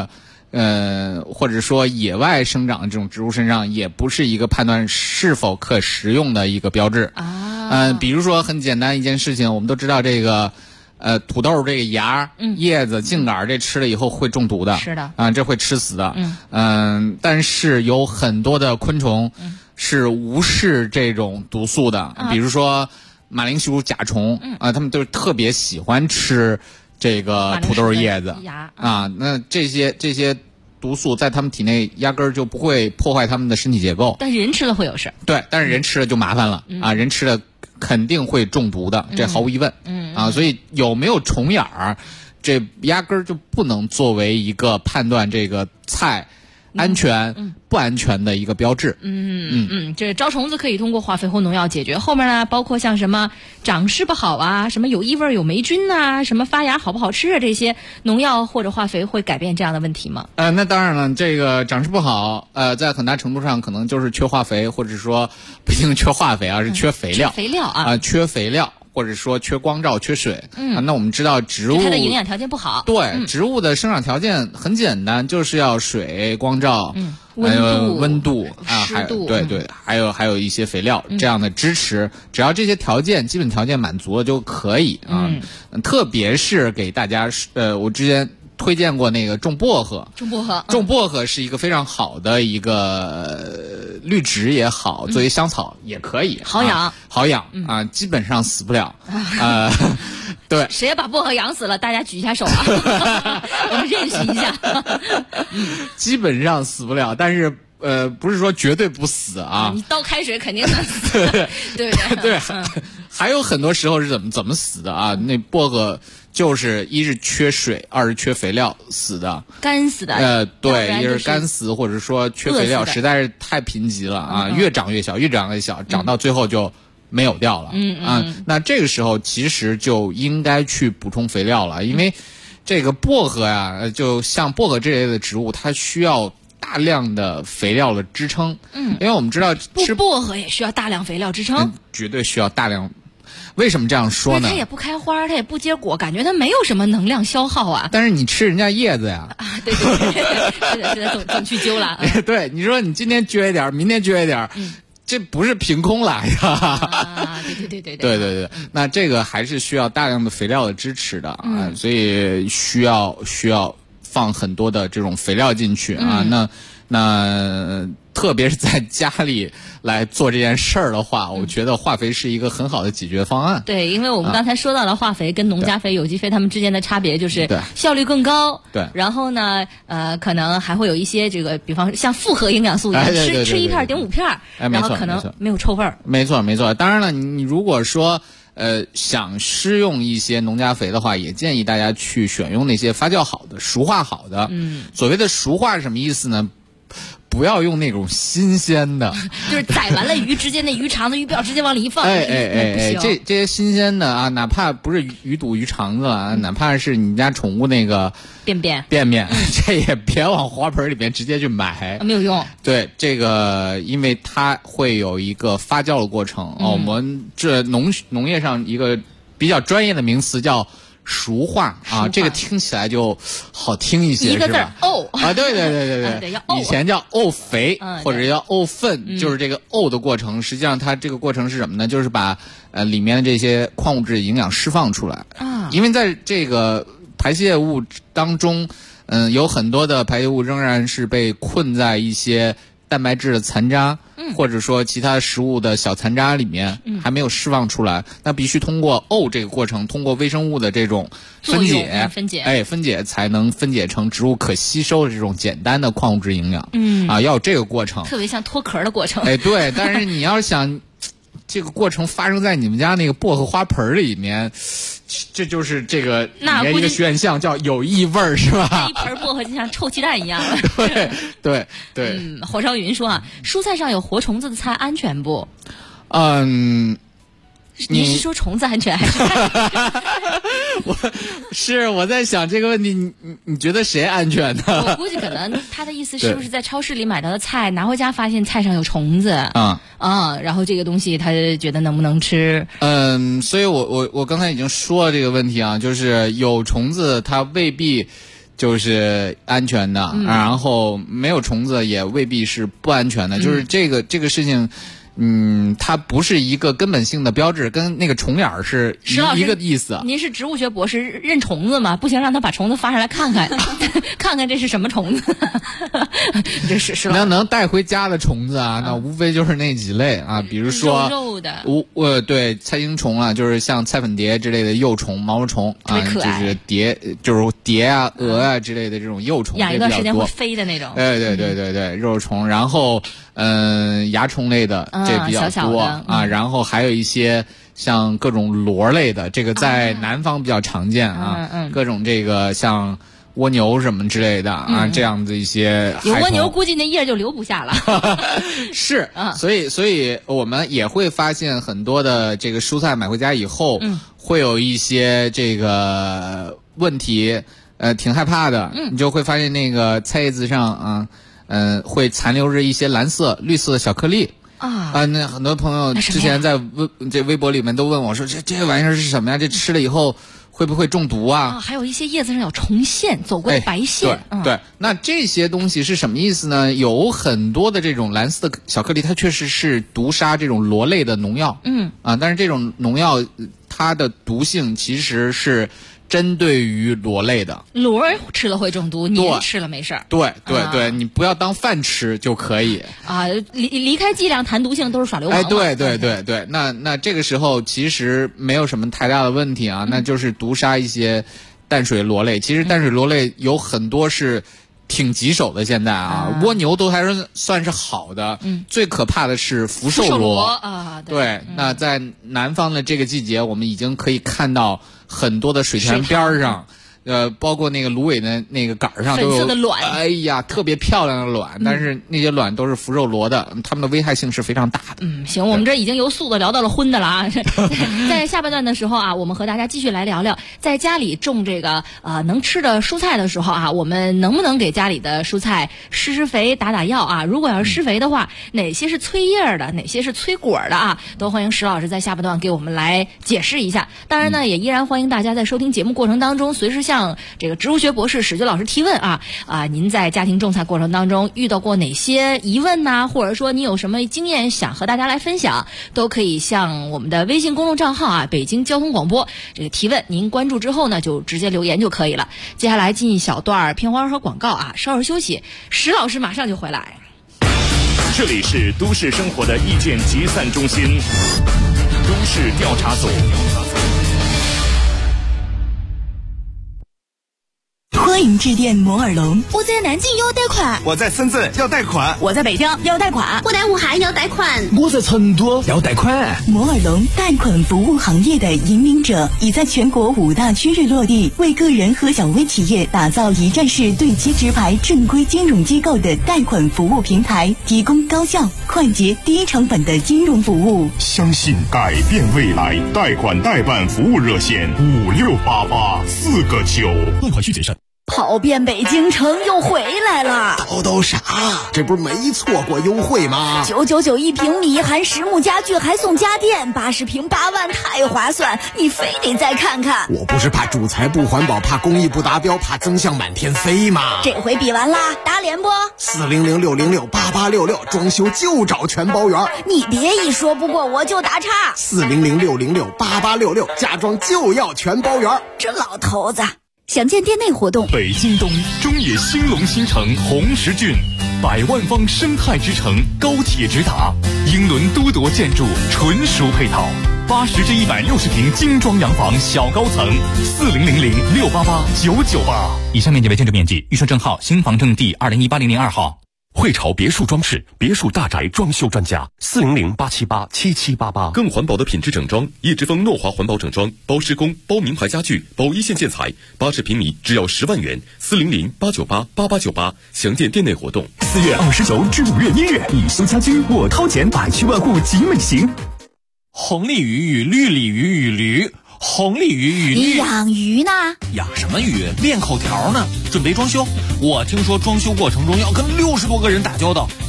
或者说野外生长的这种植物身上，也不是一个判断是否可食用的一个标志啊。比如说很简单一件事情，我们都知道这个土豆这个芽、叶子、茎秆这吃了以后会中毒的， 是的啊，这会吃死的。但是有很多的昆虫是无视这种毒素的，比如说马铃薯甲虫啊，它们都是特别喜欢吃这个土豆叶子啊，那这些毒素在他们体内压根儿就不会破坏他们的身体结构， 但是人吃了会有事。 对，但是人吃了就麻烦了啊，人吃了肯定会中毒的，这毫无疑问。所以有没有虫眼儿，这压根儿就不能作为一个判断这个菜安全不安全的一个标志。 这招虫子可以通过化肥或农药解决。后面呢，包括像什么长势不好啊，什么有异味有霉菌啊，什么发芽好不好吃啊，这些农药或者化肥会改变这样的问题吗？ 那当然了，这个长势不好，在很大程度上可能就是缺化肥，或者说不一定缺化肥啊，是缺肥料。 缺肥料啊， 缺肥料。或者说缺光照、缺水，那我们知道植物它的营养条件不好。 对，植物的生长条件很简单，就是要水、光照、温度啊， 湿度， 对，还有一些肥料这样的支持。只要这些条件基本条件满足了就可以啊。特别是给大家，我之前推荐过那个种薄荷。种薄荷是一个非常好的一个绿植也好，作为香草也可以， 好养啊，基本上死不了。对， 谁把薄荷养死了？大家举一下手啊，我们认识一下。 基本上死不了，但是不是说绝对不死啊。 你倒开水肯定能死。对， 还有很多时候是怎么死的啊？那薄荷就是一是缺水，二是缺肥料死的， 干死的。 对，一是干死，或者说缺肥料，实在是太贫瘠了啊！越长越小，长到最后就没有掉了。那这个时候其实就应该去补充肥料了，因为这个薄荷呀，就像薄荷这类的植物，它需要大量的肥料的支撑。因为我们知道吃薄荷也需要大量肥料支撑， 绝对需要大量。为什么这样说呢？ 它也不开花，它也不结果，感觉它没有什么能量消耗啊。 但是你吃人家叶子呀， 对，是的，总去揪了。 对，你说你今天撅一点，明天撅一点，这不是凭空来的。 对，那这个还是需要大量的肥料的支持的啊，所以需要放很多的这种肥料进去啊。那特别是在家里来做这件事儿的话，我觉得化肥是一个很好的解决方案。 对，因为我们刚才说到了化肥跟农家肥、有机肥它们之间的差别就是效率更高。 对， 然后呢，可能还会有一些这个，比方像复合营养素一样，吃一片顶5片，然后可能没有臭味儿。 没错。当然了，你如果说想施用一些农家肥的话，也建议大家去选用那些发酵好的、熟化好的。所谓的熟化是什么意思呢？不要用那种新鲜的， 就是宰完了鱼，直接那鱼肠子、鱼鳔直接往里一放。 这些新鲜的啊，哪怕不是鱼肚、鱼肠子啊，哪怕是你家宠物那个便便， 这也别往花盆里面直接去买， 没有用。 对，这个因为它会有一个发酵的过程。我们这农业上一个比较专业的名词叫熟化啊，这个听起来就好听一些， 一个字啊，对，以前叫沤肥或者叫沤粪，就是这个沤的过程。实际上它这个过程是什么呢？就是把里面的这些矿物质营养释放出来啊。因为在这个排泄物当中，有很多的排泄物仍然是被困在一些蛋白质的残渣，或者说其他食物的小残渣里面，还没有释放出来，那必须通过沤这个过程，通过微生物的这种分解才能分解成植物可吸收的这种简单的矿物质营养。要有这个过程， 特别像脱壳的过程。 对，但是你要想这个过程发生在你们家那个薄荷花盆里面，这就是这个里面一个选项叫有异味，是吧？ 一盆薄荷就像臭鸡蛋一样。 对。 火烧云说啊，蔬菜上有活虫子的菜安全不？你是说虫子安全还是？ 我在想这个问题，你觉得谁安全呢？ 我估计可能他的意思是不是在超市里买到的菜拿回家发现菜上有虫子然后这个东西他觉得能不能吃？所以我刚才已经说了这个问题啊，就是有虫子它未必就是安全的，然后没有虫子也未必是不安全的，就是这个事情。它不是一个根本性的标志，跟那个虫眼儿是一个意思。 您是植物学博士，认虫子吗？不行，让他把虫子发上来看看，看看这是什么虫子。这是能带回家的虫子啊，那无非就是那几类啊，比如说肉的， 对，菜青虫啊，就是像菜粉蝶之类的幼虫、毛虫啊，就是蝶啊、蛾啊之类的这种幼虫， 养一段时间会飞的那种。 对，肉虫，然后蚜虫类的。这比较多啊，然后还有一些像各种螺类的，这个在南方比较常见啊，各种这个像蜗牛什么之类的啊，这样子一些有蜗牛，估计那叶就留不下了。 是，所以我们也会发现很多的这个蔬菜买回家以后，会有一些这个问题，挺害怕的。你就会发现那个菜叶子上啊，会残留着一些蓝色、绿色的小颗粒。那很多朋友之前在微博里面都问我说，这玩意儿是什么呀？这吃了以后会不会中毒啊？ 还有一些叶子上有虫线，走过的白线。 对，那这些东西是什么意思呢？有很多的这种蓝色的小颗粒，它确实是毒杀这种螺类的农药。但是这种农药它的毒性其实是针对于螺类的， 螺吃了会中毒，你吃了没事儿。 对，你不要当饭吃就可以啊。离开剂量谈毒性都是耍流氓。 对，那这个时候其实没有什么太大的问题啊，那就是毒杀一些淡水螺类。其实淡水螺类有很多是挺棘手的，现在蜗牛都还算是好的，最可怕的是福寿螺啊。 对，那在南方的这个季节，我们已经可以看到很多的水田边上，包括那个芦苇的那个杆上都有粉色的卵， 哎呀，特别漂亮的卵，但是那些卵都是福寿螺的，它们的危害性是非常大的。 行，我们这已经由素的聊到了荤的了啊。在下半段的时候啊，我们和大家继续来聊聊，在家里种这个能吃的蔬菜的时候啊，我们能不能给家里的蔬菜施肥、打药啊？如果要是施肥的话，哪些是催叶的，哪些是催果的啊？都欢迎石老师在下半段给我们来解释一下。当然呢，也依然欢迎大家在收听节目过程当中，随时向这个植物学博士史军老师提问啊。您在家庭种菜过程当中遇到过哪些疑问呢？或者说你有什么经验想和大家来分享，都可以向我们的微信公众账号啊，北京交通广播这个提问。您关注之后呢，就直接留言就可以了。接下来进一小段片花和广告啊，稍事休息，史老师马上就回来。 这里是都市生活的意见集散中心，都市调查组。 欢迎致电摩尔龙。 我在南京要贷款， 我在深圳要贷款， 我在北京要贷款， 我在武汉要贷款， 我在成都要贷款。 摩尔龙贷款服务行业的引领者，已在全国5大区域落地，为个人和小微企业打造一站式对接直排正规金融机构的贷款服务平台，提供高效、快捷、低成本的金融服务。 相信改变未来，贷款代办服务热线5688，4个9， 贷款需谨慎。 跑遍北京城又回来了， 叨啥？这不是没错过优惠吗 ？999一平米，含实木家具还送家电，80平8万，太划算！你非得再看看。 我不是怕主材不环保，怕工艺不达标，怕增项满天飞吗？ 这回比完啦，打脸不 ？400-606-8866，装修就找全包圆。 你别一说不过我就打岔。 400-606-8866，家装就要全包圆。 这老头子。详见店内活动。 北京东中野兴隆新城红石郡，100万方生态之城，高铁直达，英伦都铎建筑，纯属配套，80至160平精装洋房小高层，4000-688-998。 以上面积为建筑面积，预售证号新房证第20180002号。 汇潮别墅装饰，别墅大宅装修专家，400-878-7788。更环保的品质整装，叶之峰诺华环保整装，包施工，包名牌家具，包一线建材，80平米只要10万元，400-898-8898。详见店内活动。 4月29至5月1日，以修家居我掏钱，百趣万户集美行。 红鲤鱼与绿鲤鱼与驴。红鲤鱼与你养鱼呢？ 养什么鱼？练口条呢。准备装修，我听说装修过程中要跟60多个人打交道，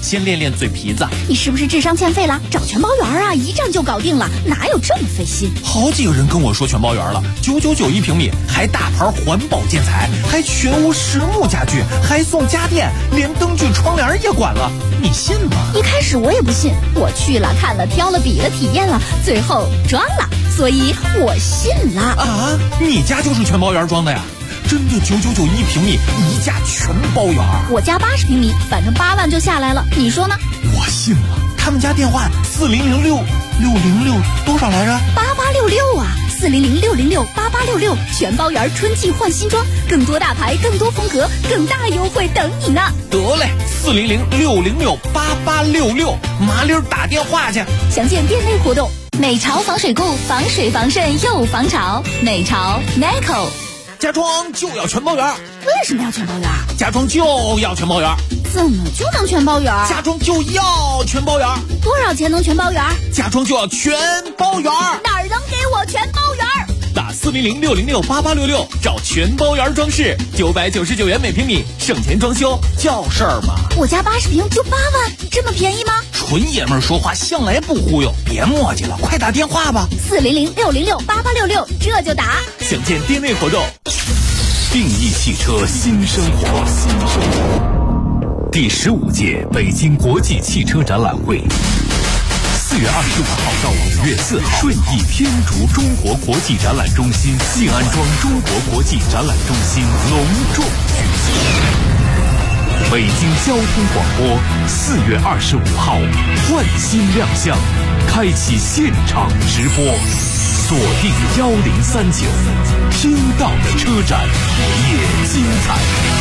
先练练嘴皮子。 你是不是智商欠费了？找全包园啊，一站就搞定了，哪有这么费心？ 好几个人跟我说全包园了，999一平米，还大牌环保建材，还全屋实木家具，还送家电，连灯具窗帘也管了，你信吗？ 一开始我也不信，我去了看了挑了比了体验了，最后装了，所以我信了。 啊，你家就是全包园装的呀？真的999一平米，一价全包园。 我家80平米，反正8万就下来了，你说呢？ 我信了。他们家电话4006多少来着 ？8866啊，4006068866，全包园春季换新装，更多大牌，更多风格，更大优惠等你呢。 得嘞，4006068866，麻溜打电话去。 详见店内活动。美潮防水固，防水防渗又防潮。美潮 Neco。 家装就要全包园。 为什么要全包园？ 家装就要全包园。 怎么就能全包园？ 家装就要全包园。 多少钱能全包园？ 家装就要全包园。 哪儿能给我全包园？ 打4006068866找全包园装饰，999元每平米，省钱装修叫事儿吗？ 我家80平就8万，这么便宜吗？ 纯爷们儿说话向来不忽悠，别磨叽了，快打电话吧。 4006068866，这就打。 详见店内活动。 定义汽车新生活，第15届北京国际汽车展览会，4月25号到5月4号，顺义天竺中国国际展览中心静安庄中国国际展览中心隆重举行。北京交通广播4月25号换新亮相，开启现场直播，锁定1039，听到的车展也精彩。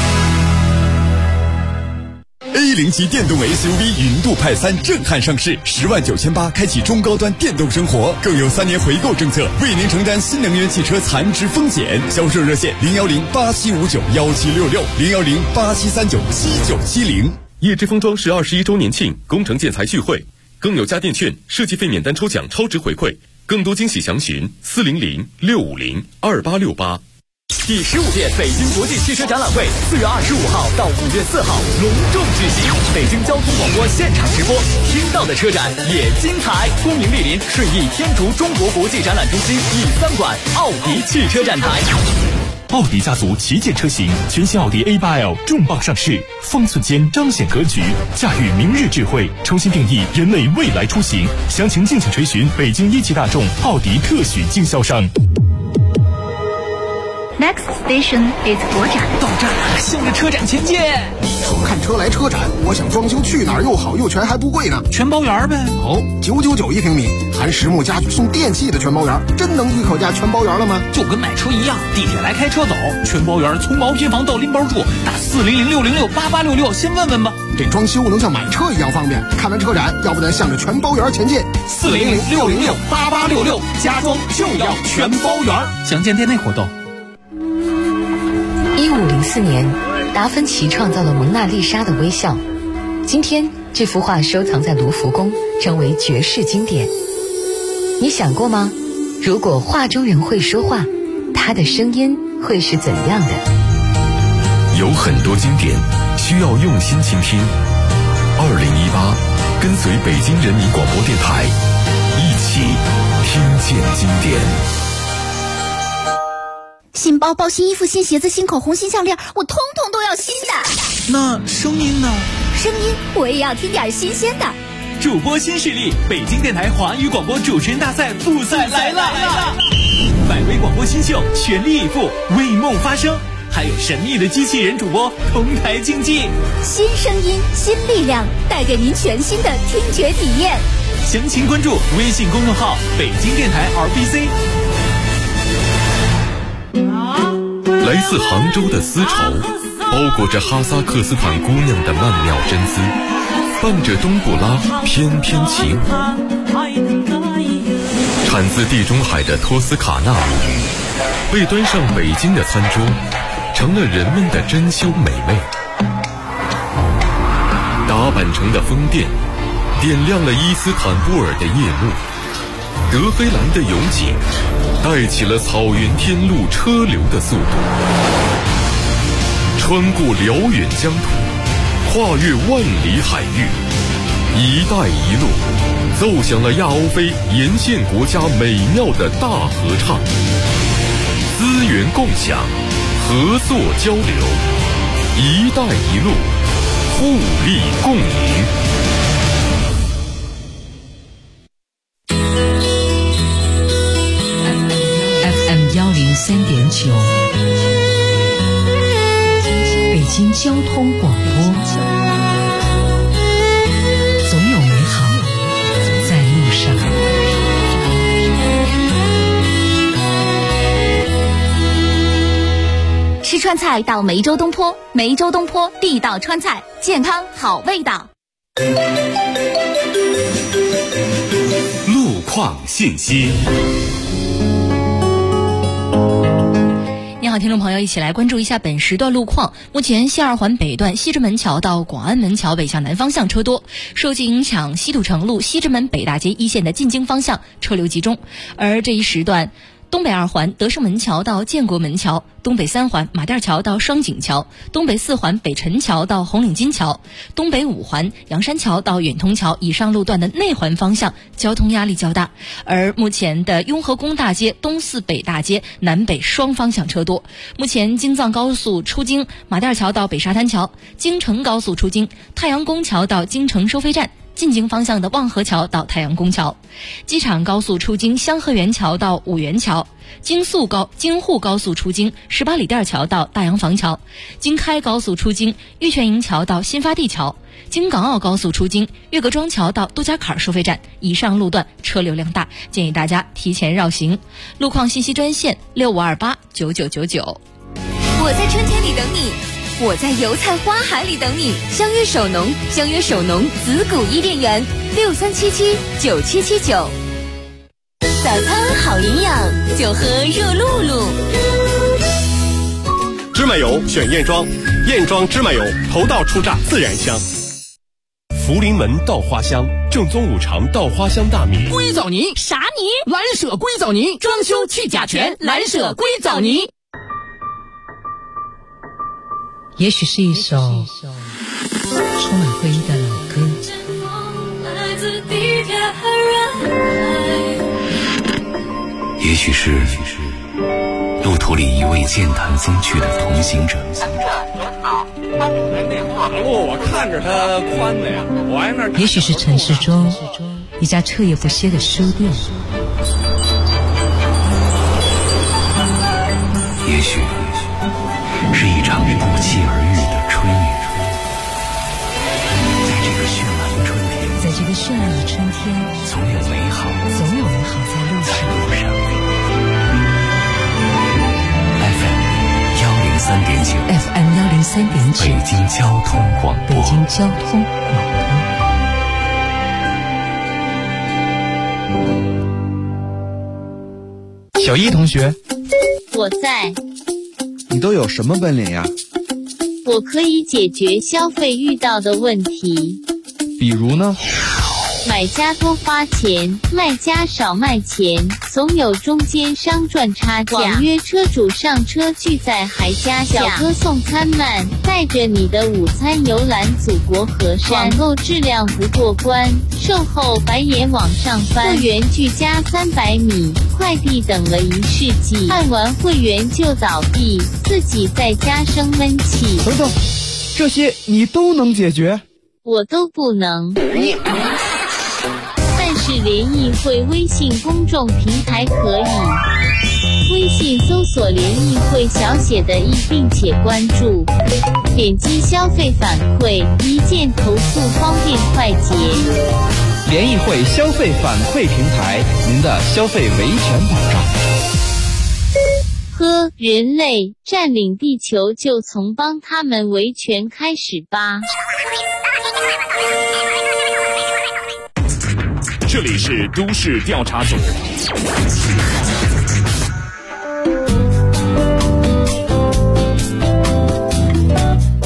A0级电动 SUV 云度派3震撼上市，10.98万开启中高端电动生活，更有3年回购政策，为您承担新能源汽车残值风险。销售热线010-8759-1766，010-8739-7970。 叶之峰装饰21周年庆工程建材聚会，更有家电券、设计费免单抽奖超值回馈，更多惊喜详询400-650-2868。 第15届北京国际汽车展览会4月25号到5月4号隆重举行，北京交通广播现场直播，听到的车展也精彩。恭迎莅临顺义天竺中国国际展览中心E3馆奥迪汽车展台。 奥迪家族旗舰车型全新奥迪 A8L 重磅上市，方寸间彰显格局，驾驭明日智慧，重新定义人类未来出行。详情敬请垂询北京一汽大众奥迪特许经销商。 Next station is 国展。 到站了，向着车展前进。 说看车来车展，我想装修去哪儿又好又全还不贵呢？ 全包园呗。 哦，999一平米，含实木家具送电器的全包园，真能一口价全包园了吗？ 就跟买车一样，地铁来开车走，全包园从毛坯房到拎包住，打400-606-8866，先问问吧。 这装修能像买车一样方便，看完车展，要不咱向着全包园前进。 400-606-8866，家装就要全包园。详见店内活动。 1504年，达芬奇创造了蒙娜丽莎的微笑。今天，这幅画收藏在卢浮宫，成为绝世经典。你想过吗？如果画中人会说话，他的声音会是怎样的？ 有很多经典需要用心倾听。2018，跟随北京人民广播电台，一起听见经典。 新包包、新衣服、新鞋子、新口红、新项链，我通通都要新的。 那声音呢？ 声音我也要听点新鲜的。 主播新势力，北京电台华语广播主持人大赛复赛来了！100位广播新秀全力以赴，为梦发声，还有神秘的机器人主播同台竞技。 新声音，新力量，带给您全新的听觉体验。 详情关注微信公众号北京电台 RBC。 来自杭州的丝绸，包裹着哈萨克斯坦姑娘的曼妙真姿，伴着冬不拉翩翩起舞。产自地中海的托斯卡纳米，被端上北京的餐桌，成了人们的珍馐美味。达坂城的风电，点亮了伊斯坦布尔的夜幕。德黑兰的勇景，带起了草原天路车流的速度。穿过辽远疆土， 跨越万里海域，一带一路奏响了亚欧非沿线国家美妙的大合唱。资源共享，合作交流，一带一路，互利共赢。 FM103.9，北京交通广播。总有美好在路上。 吃川菜到梅州东坡，梅州东坡地道川菜，健康好味道。 路况信息。 你好，听众朋友，一起来关注一下本时段路况。目前西二环北段西直门桥到广安门桥北向南方向车多，受其影响，西土城路西直门北大街一线的进京方向车流集中。而这一时段，东北二环德胜门桥到建国门桥，东北三环马甸桥到双井桥，东北四环北辰桥到红领巾桥，东北五环阳山桥到远通桥以上路段的内环方向交通压力较大。而目前的雍和宫大街东四北大街南北双方向车多。目前京藏高速出京马甸桥到北沙滩桥，京承高速出京太阳宫桥到京承收费站，进京方向的望河桥到太阳宫桥，机场高速出京香河园桥到五原桥，京沪高速出京18里店桥到大洋房桥，京开高速出京玉泉营桥到新发地桥，京港澳高速出京岳各庄桥到杜家坎收费站，以上路段车流量大，建议大家提前绕行。路况信息专线65289999。 我在春天里等你，我在油菜花海里等你。相约首农，相约首农子谷伊甸园，63779779。早餐好营养，就喝热露露。 芝麻油选燕庄，燕庄芝麻油头道出榨，自然香。福临门稻花香，正宗五常稻花香大米。 硅藻泥啥泥？蓝舍硅藻泥，装修去甲醛，蓝舍硅藻泥。 也许是一首充满回忆的老歌， 也许是路途里一位健谈风趣的同行者。 马路我看着它宽的呀，我挨那。 也许是城市中一家彻夜不歇的书店， 也许是一场不期而遇的春雨。在这个绚烂的春天，总有美好在路上。FM103.9，北京交通广播。 小一同学， 我在。 你都有什么本领呀？ 我可以解决消费遇到的问题。 比如呢？ 买家多花钱，卖家少卖钱，总有中间商赚差价。网约车主上车拒载还加价，小哥送餐慢，带着你的午餐游览祖国河山。网购质量不过关，售后白眼往上翻。会员拒加300米，快递等了1世纪，办完会员就倒闭，自己在家生闷气。 等等，这些你都能解决？ 我都不能。但是联谊会微信公众平台可以，微信搜索联谊会小写的“易”并且关注，点击消费反馈，一键投诉，方便快捷。 联谊会消费反馈平台，您的消费维权保障。 人类占领地球就从帮他们维权开始吧。 这里是都市调查组。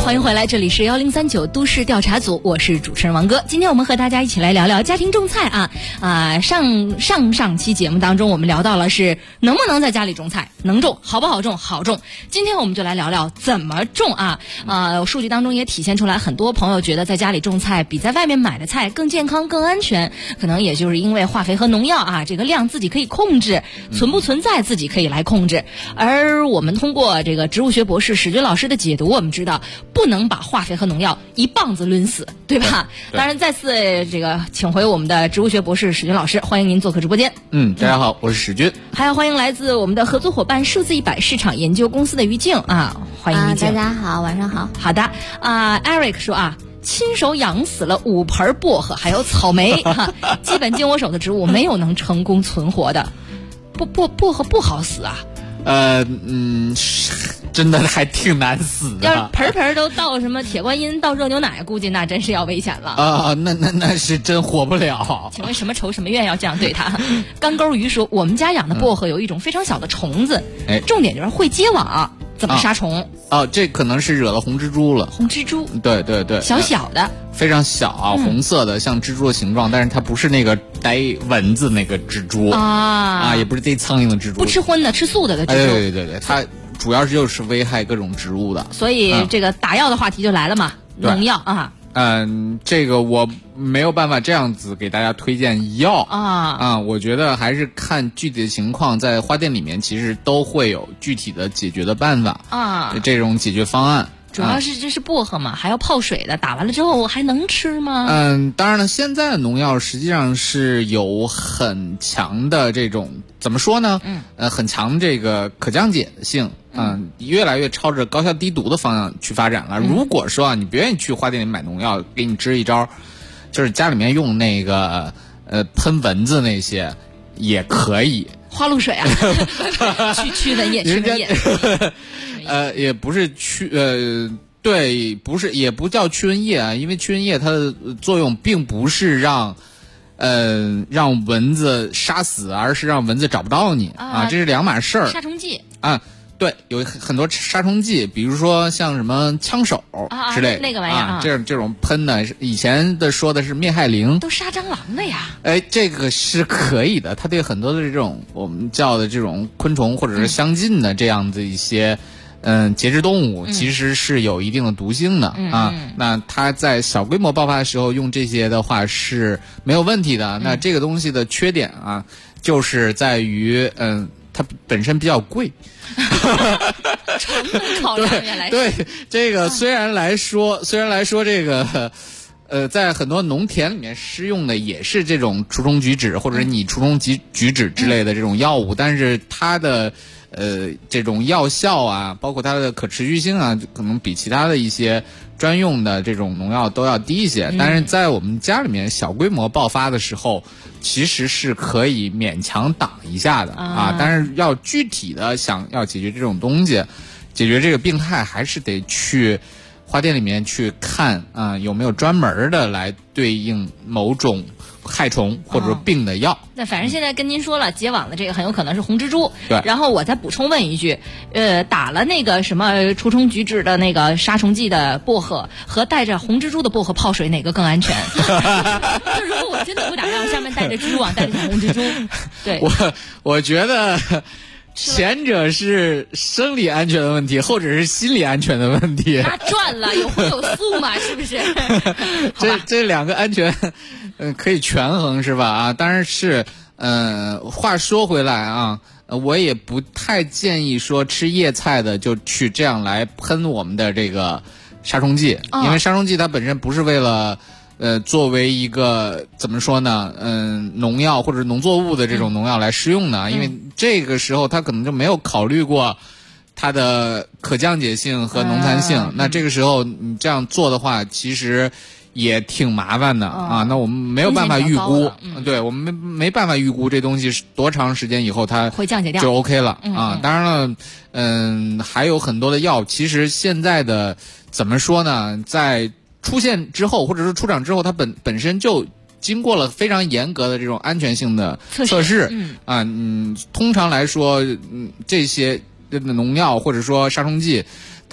欢迎回来，这里是1039都市调查组，我是主持人王哥。今天我们和大家一起来聊聊家庭种菜啊。上期节目当中我们聊到了是能不能在家里种菜，能种，好不好种，好种。今天我们就来聊聊怎么种啊。数据当中也体现出来，很多朋友觉得在家里种菜比在外面买的菜更健康、更安全，可能也就是因为化肥和农药啊，这个量自己可以控制，存不存在自己可以来控制。而我们通过这个植物学博士史军老师的解读，我们知道不能把化肥和农药一棒子抡死，对吧？当然再次这个请回我们的植物学博士史军老师，欢迎您做客直播间。 大家好，我是史军。 还要欢迎来自我们的合作伙伴数字100市场研究公司的于静啊，欢迎于静。 大家好，晚上好。 好的Eric 说亲手养死了5盆薄荷还有草莓基本经我手的植物没有能成功存活的。薄荷不好死啊。 真的还挺难死的。 要盆都倒什么铁观音、倒热牛奶，估计那真是要危险了那是真活不了。 请问什么仇什么怨要这样对他？干钩鱼说，我们家养的薄荷有一种非常小的虫子，重点就是会结网，怎么杀虫？ 这可能是惹了红蜘蛛了。 红蜘蛛？ 对对对， 小的， 非常小红色的，像蜘蛛的形状，但是它不是那个逮蚊子那个蜘蛛也不是逮苍蝇的蜘蛛， 不吃荤的，吃素的蜘蛛。 对，它主要就是危害各种植物的。 所以这个打药的话题就来了嘛，农药啊。 这个我没有办法这样子给大家推荐药我觉得还是看具体的情况，在花店里面其实都会有具体的解决的办法这种解决方案。 主要是这是薄荷嘛，还要泡水的，打完了之后还能吃吗？ 当然了，现在的农药实际上是有很强的这种怎么说呢？很强这个可降解性，越来越朝着高效低毒的方向去发展了。如果说你不愿意去花店里买农药，给你支一招，就是家里面用那个喷蚊子那些也可以。 花露水驱蚊液，驱蚊液。 也不是对，不是，也不叫驱蚊液因为驱蚊液它的作用并不是让蚊子杀死，而是让蚊子找不到你这是两码事儿。 杀虫剂对，有很多杀虫剂，比如说像什么枪手之类那个玩意儿这种喷的，以前的说的是灭害灵， 都杀蟑螂的呀。 这个是可以的，它对很多的这种我们叫的这种昆虫或者是相近的这样的一些节肢动物其实是有一定的毒性的那它在小规模爆发的时候用这些的话是没有问题的。那这个东西的缺点就是在于它本身比较贵。 成本考量原来是对这个虽然来说这个在很多农田里面施用的也是这种除虫菊酯或者是拟除虫菊酯之类的这种药物，但是它的这种药效包括它的可持续性可能比其他的一些专用的这种农药都要低一些。但是在我们家里面小规模爆发的时候，其实是可以勉强挡一下的但是要具体的想要解决这种东西，解决这个病态，还是得去花店里面去看有没有专门的来对应某种害虫或者说病的药。 那反正现在跟您说了，结网的这个很有可能是红蜘蛛。 对， 然后我再补充问一句，打了那个什么除虫菊酯的那个杀虫剂的薄荷和带着红蜘蛛的薄荷泡水，哪个更安全？就如果我真的不打药，下面带着蜘蛛网，带着小红蜘蛛，对， 我觉得。前者是生理安全的问题，后者是心理安全的问题。 那赚了，有荤有素嘛，是不是？ 这两个安全，可以权衡是吧？当然是，话说回来我也不太建议说吃叶菜的就去这样来喷我们的这个杀虫剂，因为杀虫剂它本身不是为了。作为一个怎么说呢？农药或者农作物的这种农药来施用的，因为这个时候它可能就没有考虑过它的可降解性和农残性。那这个时候你这样做的话，其实也挺麻烦的那我们没有办法预估，对我们没办法预估这东西是多长时间以后它会降解掉就 OK 了当然了，还有很多的药，其实现在的怎么说呢，在出现之后，或者是出厂之后，它本身就经过了非常严格的这种安全性的测试。通常来说，这些农药或者说杀虫剂，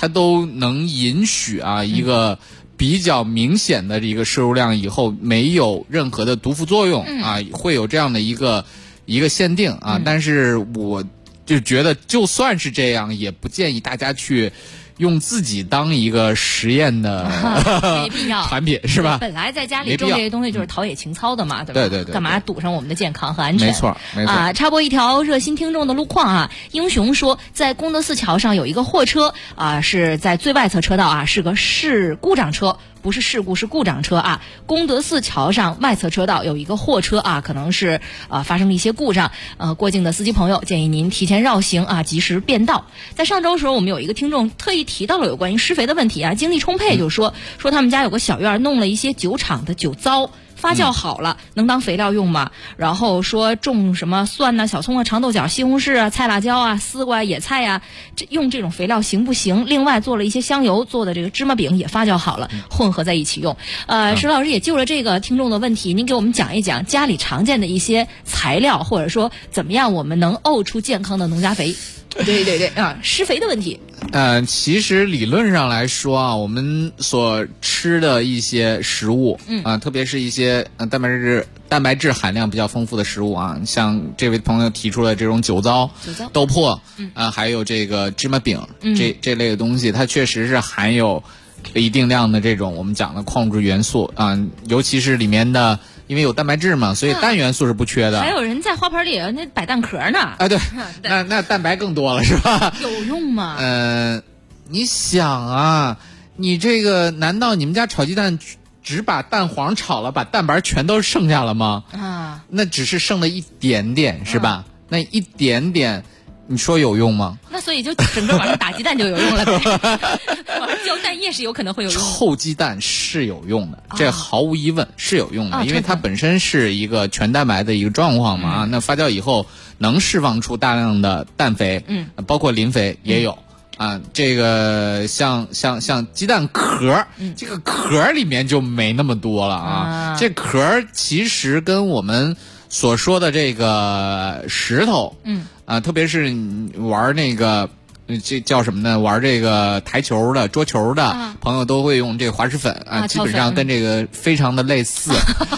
它都能允许一个比较明显的一个摄入量，以后没有任何的毒副作用会有这样的一个限定但是我就觉得就算是这样，也不建议大家去用自己当一个实验的没必要产品，是吧？ 本来在家里种这些东西就是陶冶情操的嘛，对吧？ 对， 干嘛赌上我们的健康和安全？ 没错插播一条热心听众的路况英雄说，在功德寺桥上有一个货车是在最外侧车道是个故障车。不是事故，是故障车功德寺桥上外侧车道有一个货车可能是发生了一些故障。过境的司机朋友建议您提前绕行及时变道。在上周的时候，我们有一个听众特意提到了有关于施肥的问题精力充沛就说他们家有个小院弄了一些酒厂的酒糟。发酵好了，能当肥料用吗？然后说种什么蒜小葱长豆角、西红柿菜辣椒丝瓜野菜用这种肥料行不行？另外做了一些香油做的这个芝麻饼也发酵好了，混合在一起用。石老师也就了这个听众的问题，您给我们讲一讲家里常见的一些材料，或者说怎么样我们能沤出健康的农家肥。对施肥的问题。 其实理论上来说我们所吃的一些食物特别是一些蛋白质含量比较丰富的食物像这位朋友提出的这种酒糟、豆粕还有这个芝麻饼这类的东西，它确实是含有一定量的这种我们讲的矿物质元素尤其是里面的。因为有蛋白质嘛，所以氮元素是不缺的。 还有人在花盆里那摆蛋壳呢。 对，那蛋白更多了是吧？ 有用吗？ 你想你这个难道你们家炒鸡蛋只把蛋黄炒了，把蛋白全都剩下了吗？那只是剩了一点点是吧？那一点点。你说有用吗？ 那所以就整个晚上打鸡蛋就有用了呗。晚上浇蛋液是有可能会有用。 臭鸡蛋是有用的，这毫无疑问是有用的，因为它本身是一个全蛋白的一个状况嘛那发酵以后能释放出大量的氮肥包括磷肥也有这个像鸡蛋壳这个壳里面就没那么多了这壳其实跟我们所说的这个石头特别是你玩那个这叫什么呢？玩这个台球的、桌球的朋友都会用这个滑石粉基本上跟这个非常的类似。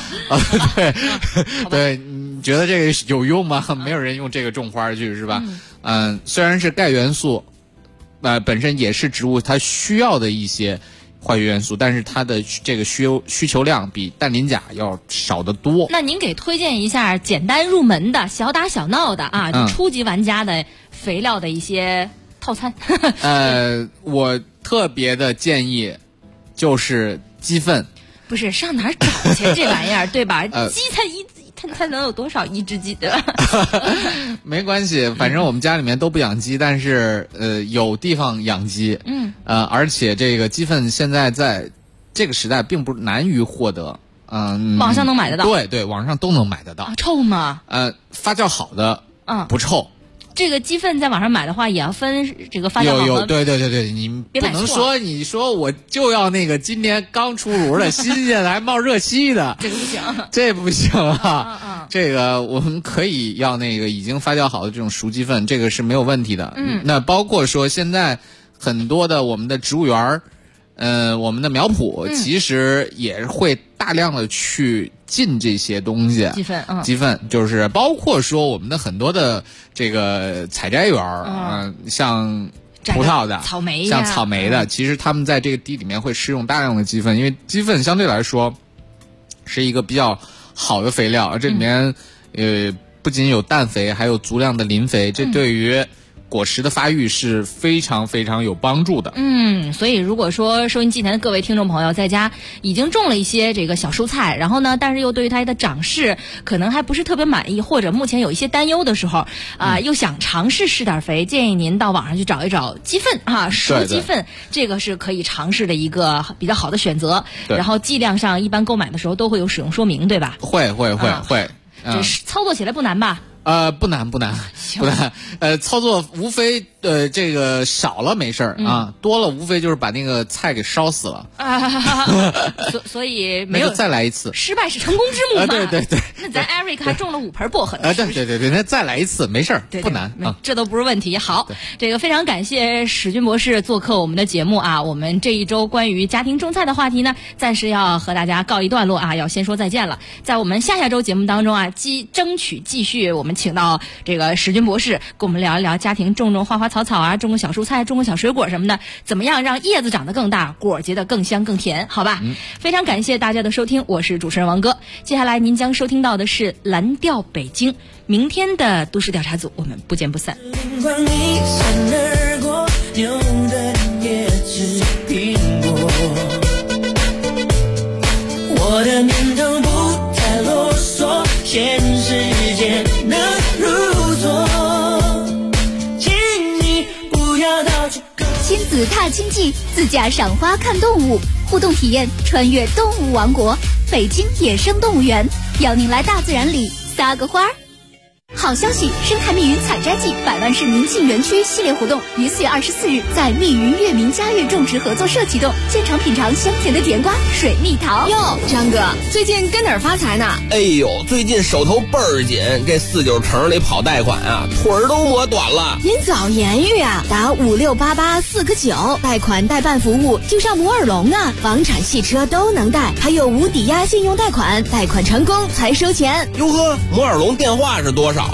对，你觉得这个有用吗？没有人用这个种花去是吧？虽然是钙元素，本身也是植物它需要的一些化学元素，但是它的这个需求量比氮磷钾要少得多。 那您给推荐一下简单入门的、小打小闹的就初级玩家的肥料的一些套餐。 我特别的建议就是鸡粪。 不是上哪儿找去这玩意儿对吧？鸡它能有多少一只鸡对吧？ 没关系，反正我们家里面都不养鸡，但是有地方养鸡。而且这个鸡粪现在在这个时代并不难于获得。 网上能买得到。 对，网上都能买得到。 臭吗？ 发酵好的不臭。 这个鸡粪在网上买的话，也要分这个发酵好和对，你不能说你说我就要那个今年刚出炉的新鲜的还冒热气的， 这个不行， 这不行这个我们可以要那个已经发酵好的这种熟鸡粪，这个是没有问题的。那包括说现在很多的我们的植物园我们的苗圃其实也会大量的去进这些东西，鸡粪就是包括说我们的很多的这个采摘园像葡萄的、像草莓的，其实他们在这个地里面会施用大量的鸡粪，因为鸡粪相对来说是一个比较好的肥料，而这里面不仅有氮肥，还有足量的磷肥，这对于果实的发育是非常非常有帮助的。 所以如果说收音机前的各位听众朋友在家已经种了一些这个小蔬菜，然后呢，但是又对于它的长势可能还不是特别满意，或者目前有一些担忧的时候又想尝试施点肥，建议您到网上去找一找鸡粪熟鸡粪，这个是可以尝试的一个比较好的选择。然后剂量上一般购买的时候都会有使用说明，对吧？ 会。 这操作起来不难吧？ 不难，操作无非这个少了没事啊，多了无非就是把那个菜给烧死了所以没有再来一次， 失败是成功之母嘛。 对。 那咱 Eric 还种了5盆薄荷呢。 对，那再来一次没事不难啊， 这都不是问题。好，这个非常感谢史军博士做客我们的节目啊。我们这一周关于家庭种菜的话题呢，暂时要和大家告一段落啊，要先说再见了。在我们下周节目当中啊，争取继续我们请到这个史军博士跟我们聊一聊家庭种花花草草啊，种个小蔬菜，种个小水果什么的，怎么样让叶子长得更大，果结得更香更甜，好吧？非常感谢大家的收听，我是主持人王哥。接下来您将收听到的是蓝调北京，明天的都市调查组我们不见不散。 我的念头不太啰嗦，现实间能入座，请你不要到处亲子踏青记，自驾赏花看动物，互动体验穿越动物王国，北京野生动物园，邀您来大自然里撒个花儿。好消息！生态密云采摘季100万市民进园区系列活动于4月24日在密云月明嘉悦种植合作社启动，现场品尝香甜的甜瓜、水蜜桃。 哟，张哥，最近跟哪儿发财呢？ 哎呦，最近手头倍儿紧，这49城里跑贷款啊，腿儿都磨短了。 您早言语啊，打5688-4个9，贷款代办服务就上摩尔龙啊，房产汽车都能贷，还有无抵押信用贷款，贷款成功才收钱。 哟呵，摩尔龙电话是多少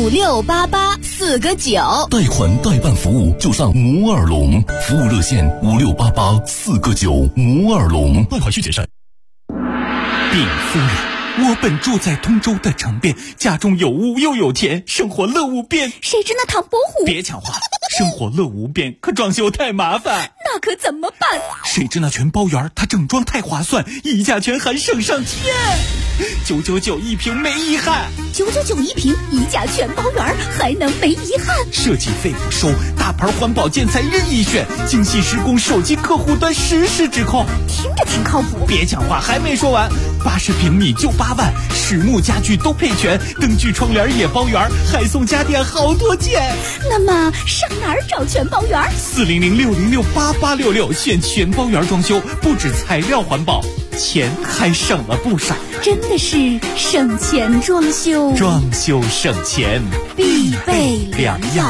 ？5688-4个9， 贷款代办服务就上摩尔龙，服务热线5688-4个9，摩尔龙。贷款需谨慎。 禀夫人，我本住在通州的城边，家中有屋又有田，生活乐无边。 谁知那唐伯虎？ 别抢话，生活乐无边，可装修太麻烦。 那可怎么办？ 谁知那全包园，它整装太划算，溢价权还省上天。999一平没遗憾 ，999一平，溢价全包圆，还能没遗憾？ 设计费不收，大牌环保建材任意选，精细施工，手机客户端实时指控， 听着挺靠谱。 别讲话，还没说完，80平米就8万，实木家具都配全，灯具窗帘也包圆，还送家电好多件。 那么上哪儿找全包圆 ？400-606-8866，现全包圆装修，不止材料环保，钱还省了不少。 真的是省钱装修， 装修省钱必备良药。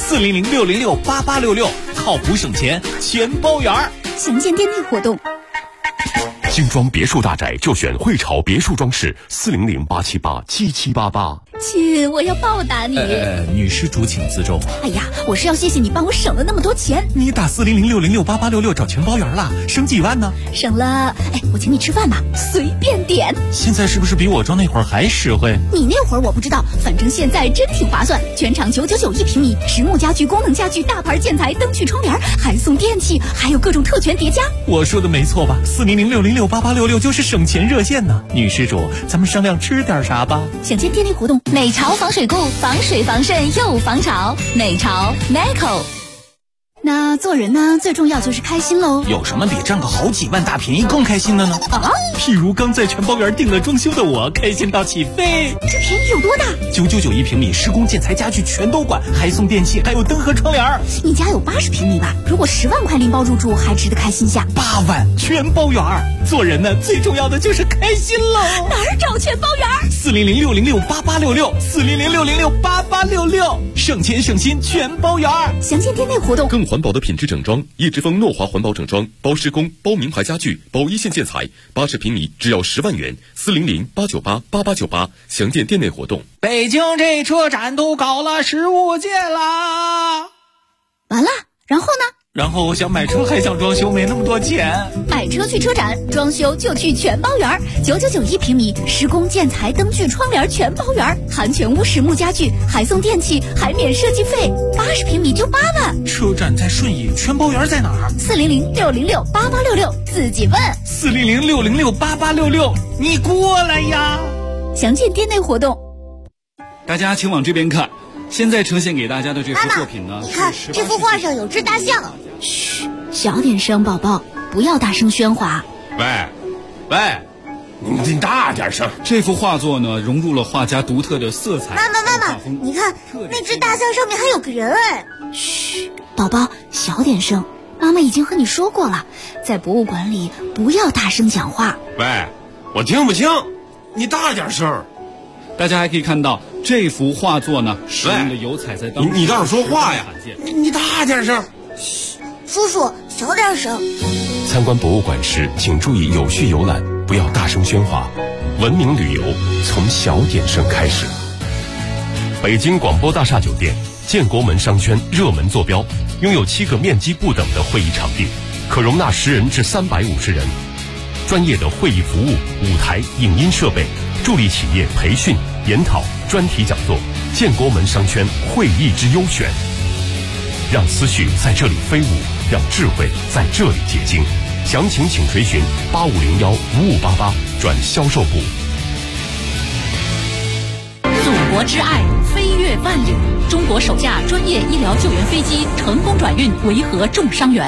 400-606-8866，靠谱省钱全包圆。 详见店内活动。 精装别墅大宅就选汇潮别墅装饰，400-878-7788。 亲，我要报答你。 女施主请自重。 哎呀，我是要谢谢你帮我省了那么多钱。 你打400-606-8866找全包圆了，省几万呢？ 省了，我请你吃饭吧，随便点。 现在是不是比我装那会儿还实惠？ 你那会儿我不知道，反正现在真挺划算。全场999一平米，实木家具、功能家具、大牌建材、灯具、窗帘，还送电器，还有各种特权叠加。 我说的没错吧？400-606-8866就是省钱热线呢。女施主，咱们商量吃点啥吧？ 详见店内活动。美潮防水固，防水防渗又防潮，美潮 Nico。那做人呢，最重要就是开心喽。 有什么比占个好几万大便宜更开心的呢？ 啊， 譬如刚在全包园订了装修的我，开心到起飞。 这便宜有多大 ？999一平米，施工建材家具全都管，还送电器，还有灯和窗帘。 你家有80平米吧？如果10万块拎包入住，还值得开心下。 8万全包园，做人呢，最重要的就是开心喽。 哪儿找全包园 ？400-606-8866，400-606-8866，省钱省心全包园。 详见店内活动。 更环保的品质整装，叶之峰诺华环保整装，包施工，包名牌家具，包一线建材，80平米只要10万元，400-898-8898，详见店内活动。 北京这车展都搞了15届啦， 完了，然后呢？ 然后我想买车还想装修，没那么多钱。 买车去车展，装修就去全包园，999一平米，施工建材、灯具、窗帘全包园，含全屋实木家具，还送电器，还免设计费，80平米就8万。 车展在顺义，全包园在哪儿 ？400-606-8866，自己问。 400-606-8866，你过来呀！ 详见店内活动。 大家请往这边看。现在呈现给大家的这幅作品呢， 你看这幅画上有只大象。 嘘，小点声，宝宝，不要大声喧哗。 喂， 你大点声。 这幅画作呢，融入了画家独特的色彩。 妈妈，你看那只大象上面还有个人哎！ 嘘，宝宝，小点声。妈妈已经和你说过了，在博物馆里不要大声讲话。 喂，我听不清，你大点声。 大家还可以看到这幅画作呢，使用的油彩在当时你倒是说话呀！你大点声。 嘘，叔叔小点声。 参观博物馆时，请注意有序游览，不要大声喧哗。文明旅游从小点声开始。北京广播大厦酒店建国门商圈热门坐标，拥有7个面积不等的会议场地，可容纳10人至350人。专业的会议服务、舞台、影音设备，助力企业培训、研讨、专题讲座。建国门商圈会议之优选，让思绪在这里飞舞，让智慧在这里结晶。详情请垂询8501-5588转销售部。 祖国之爱飞越万里，中国首架专业医疗救援飞机成功转运维和重伤员。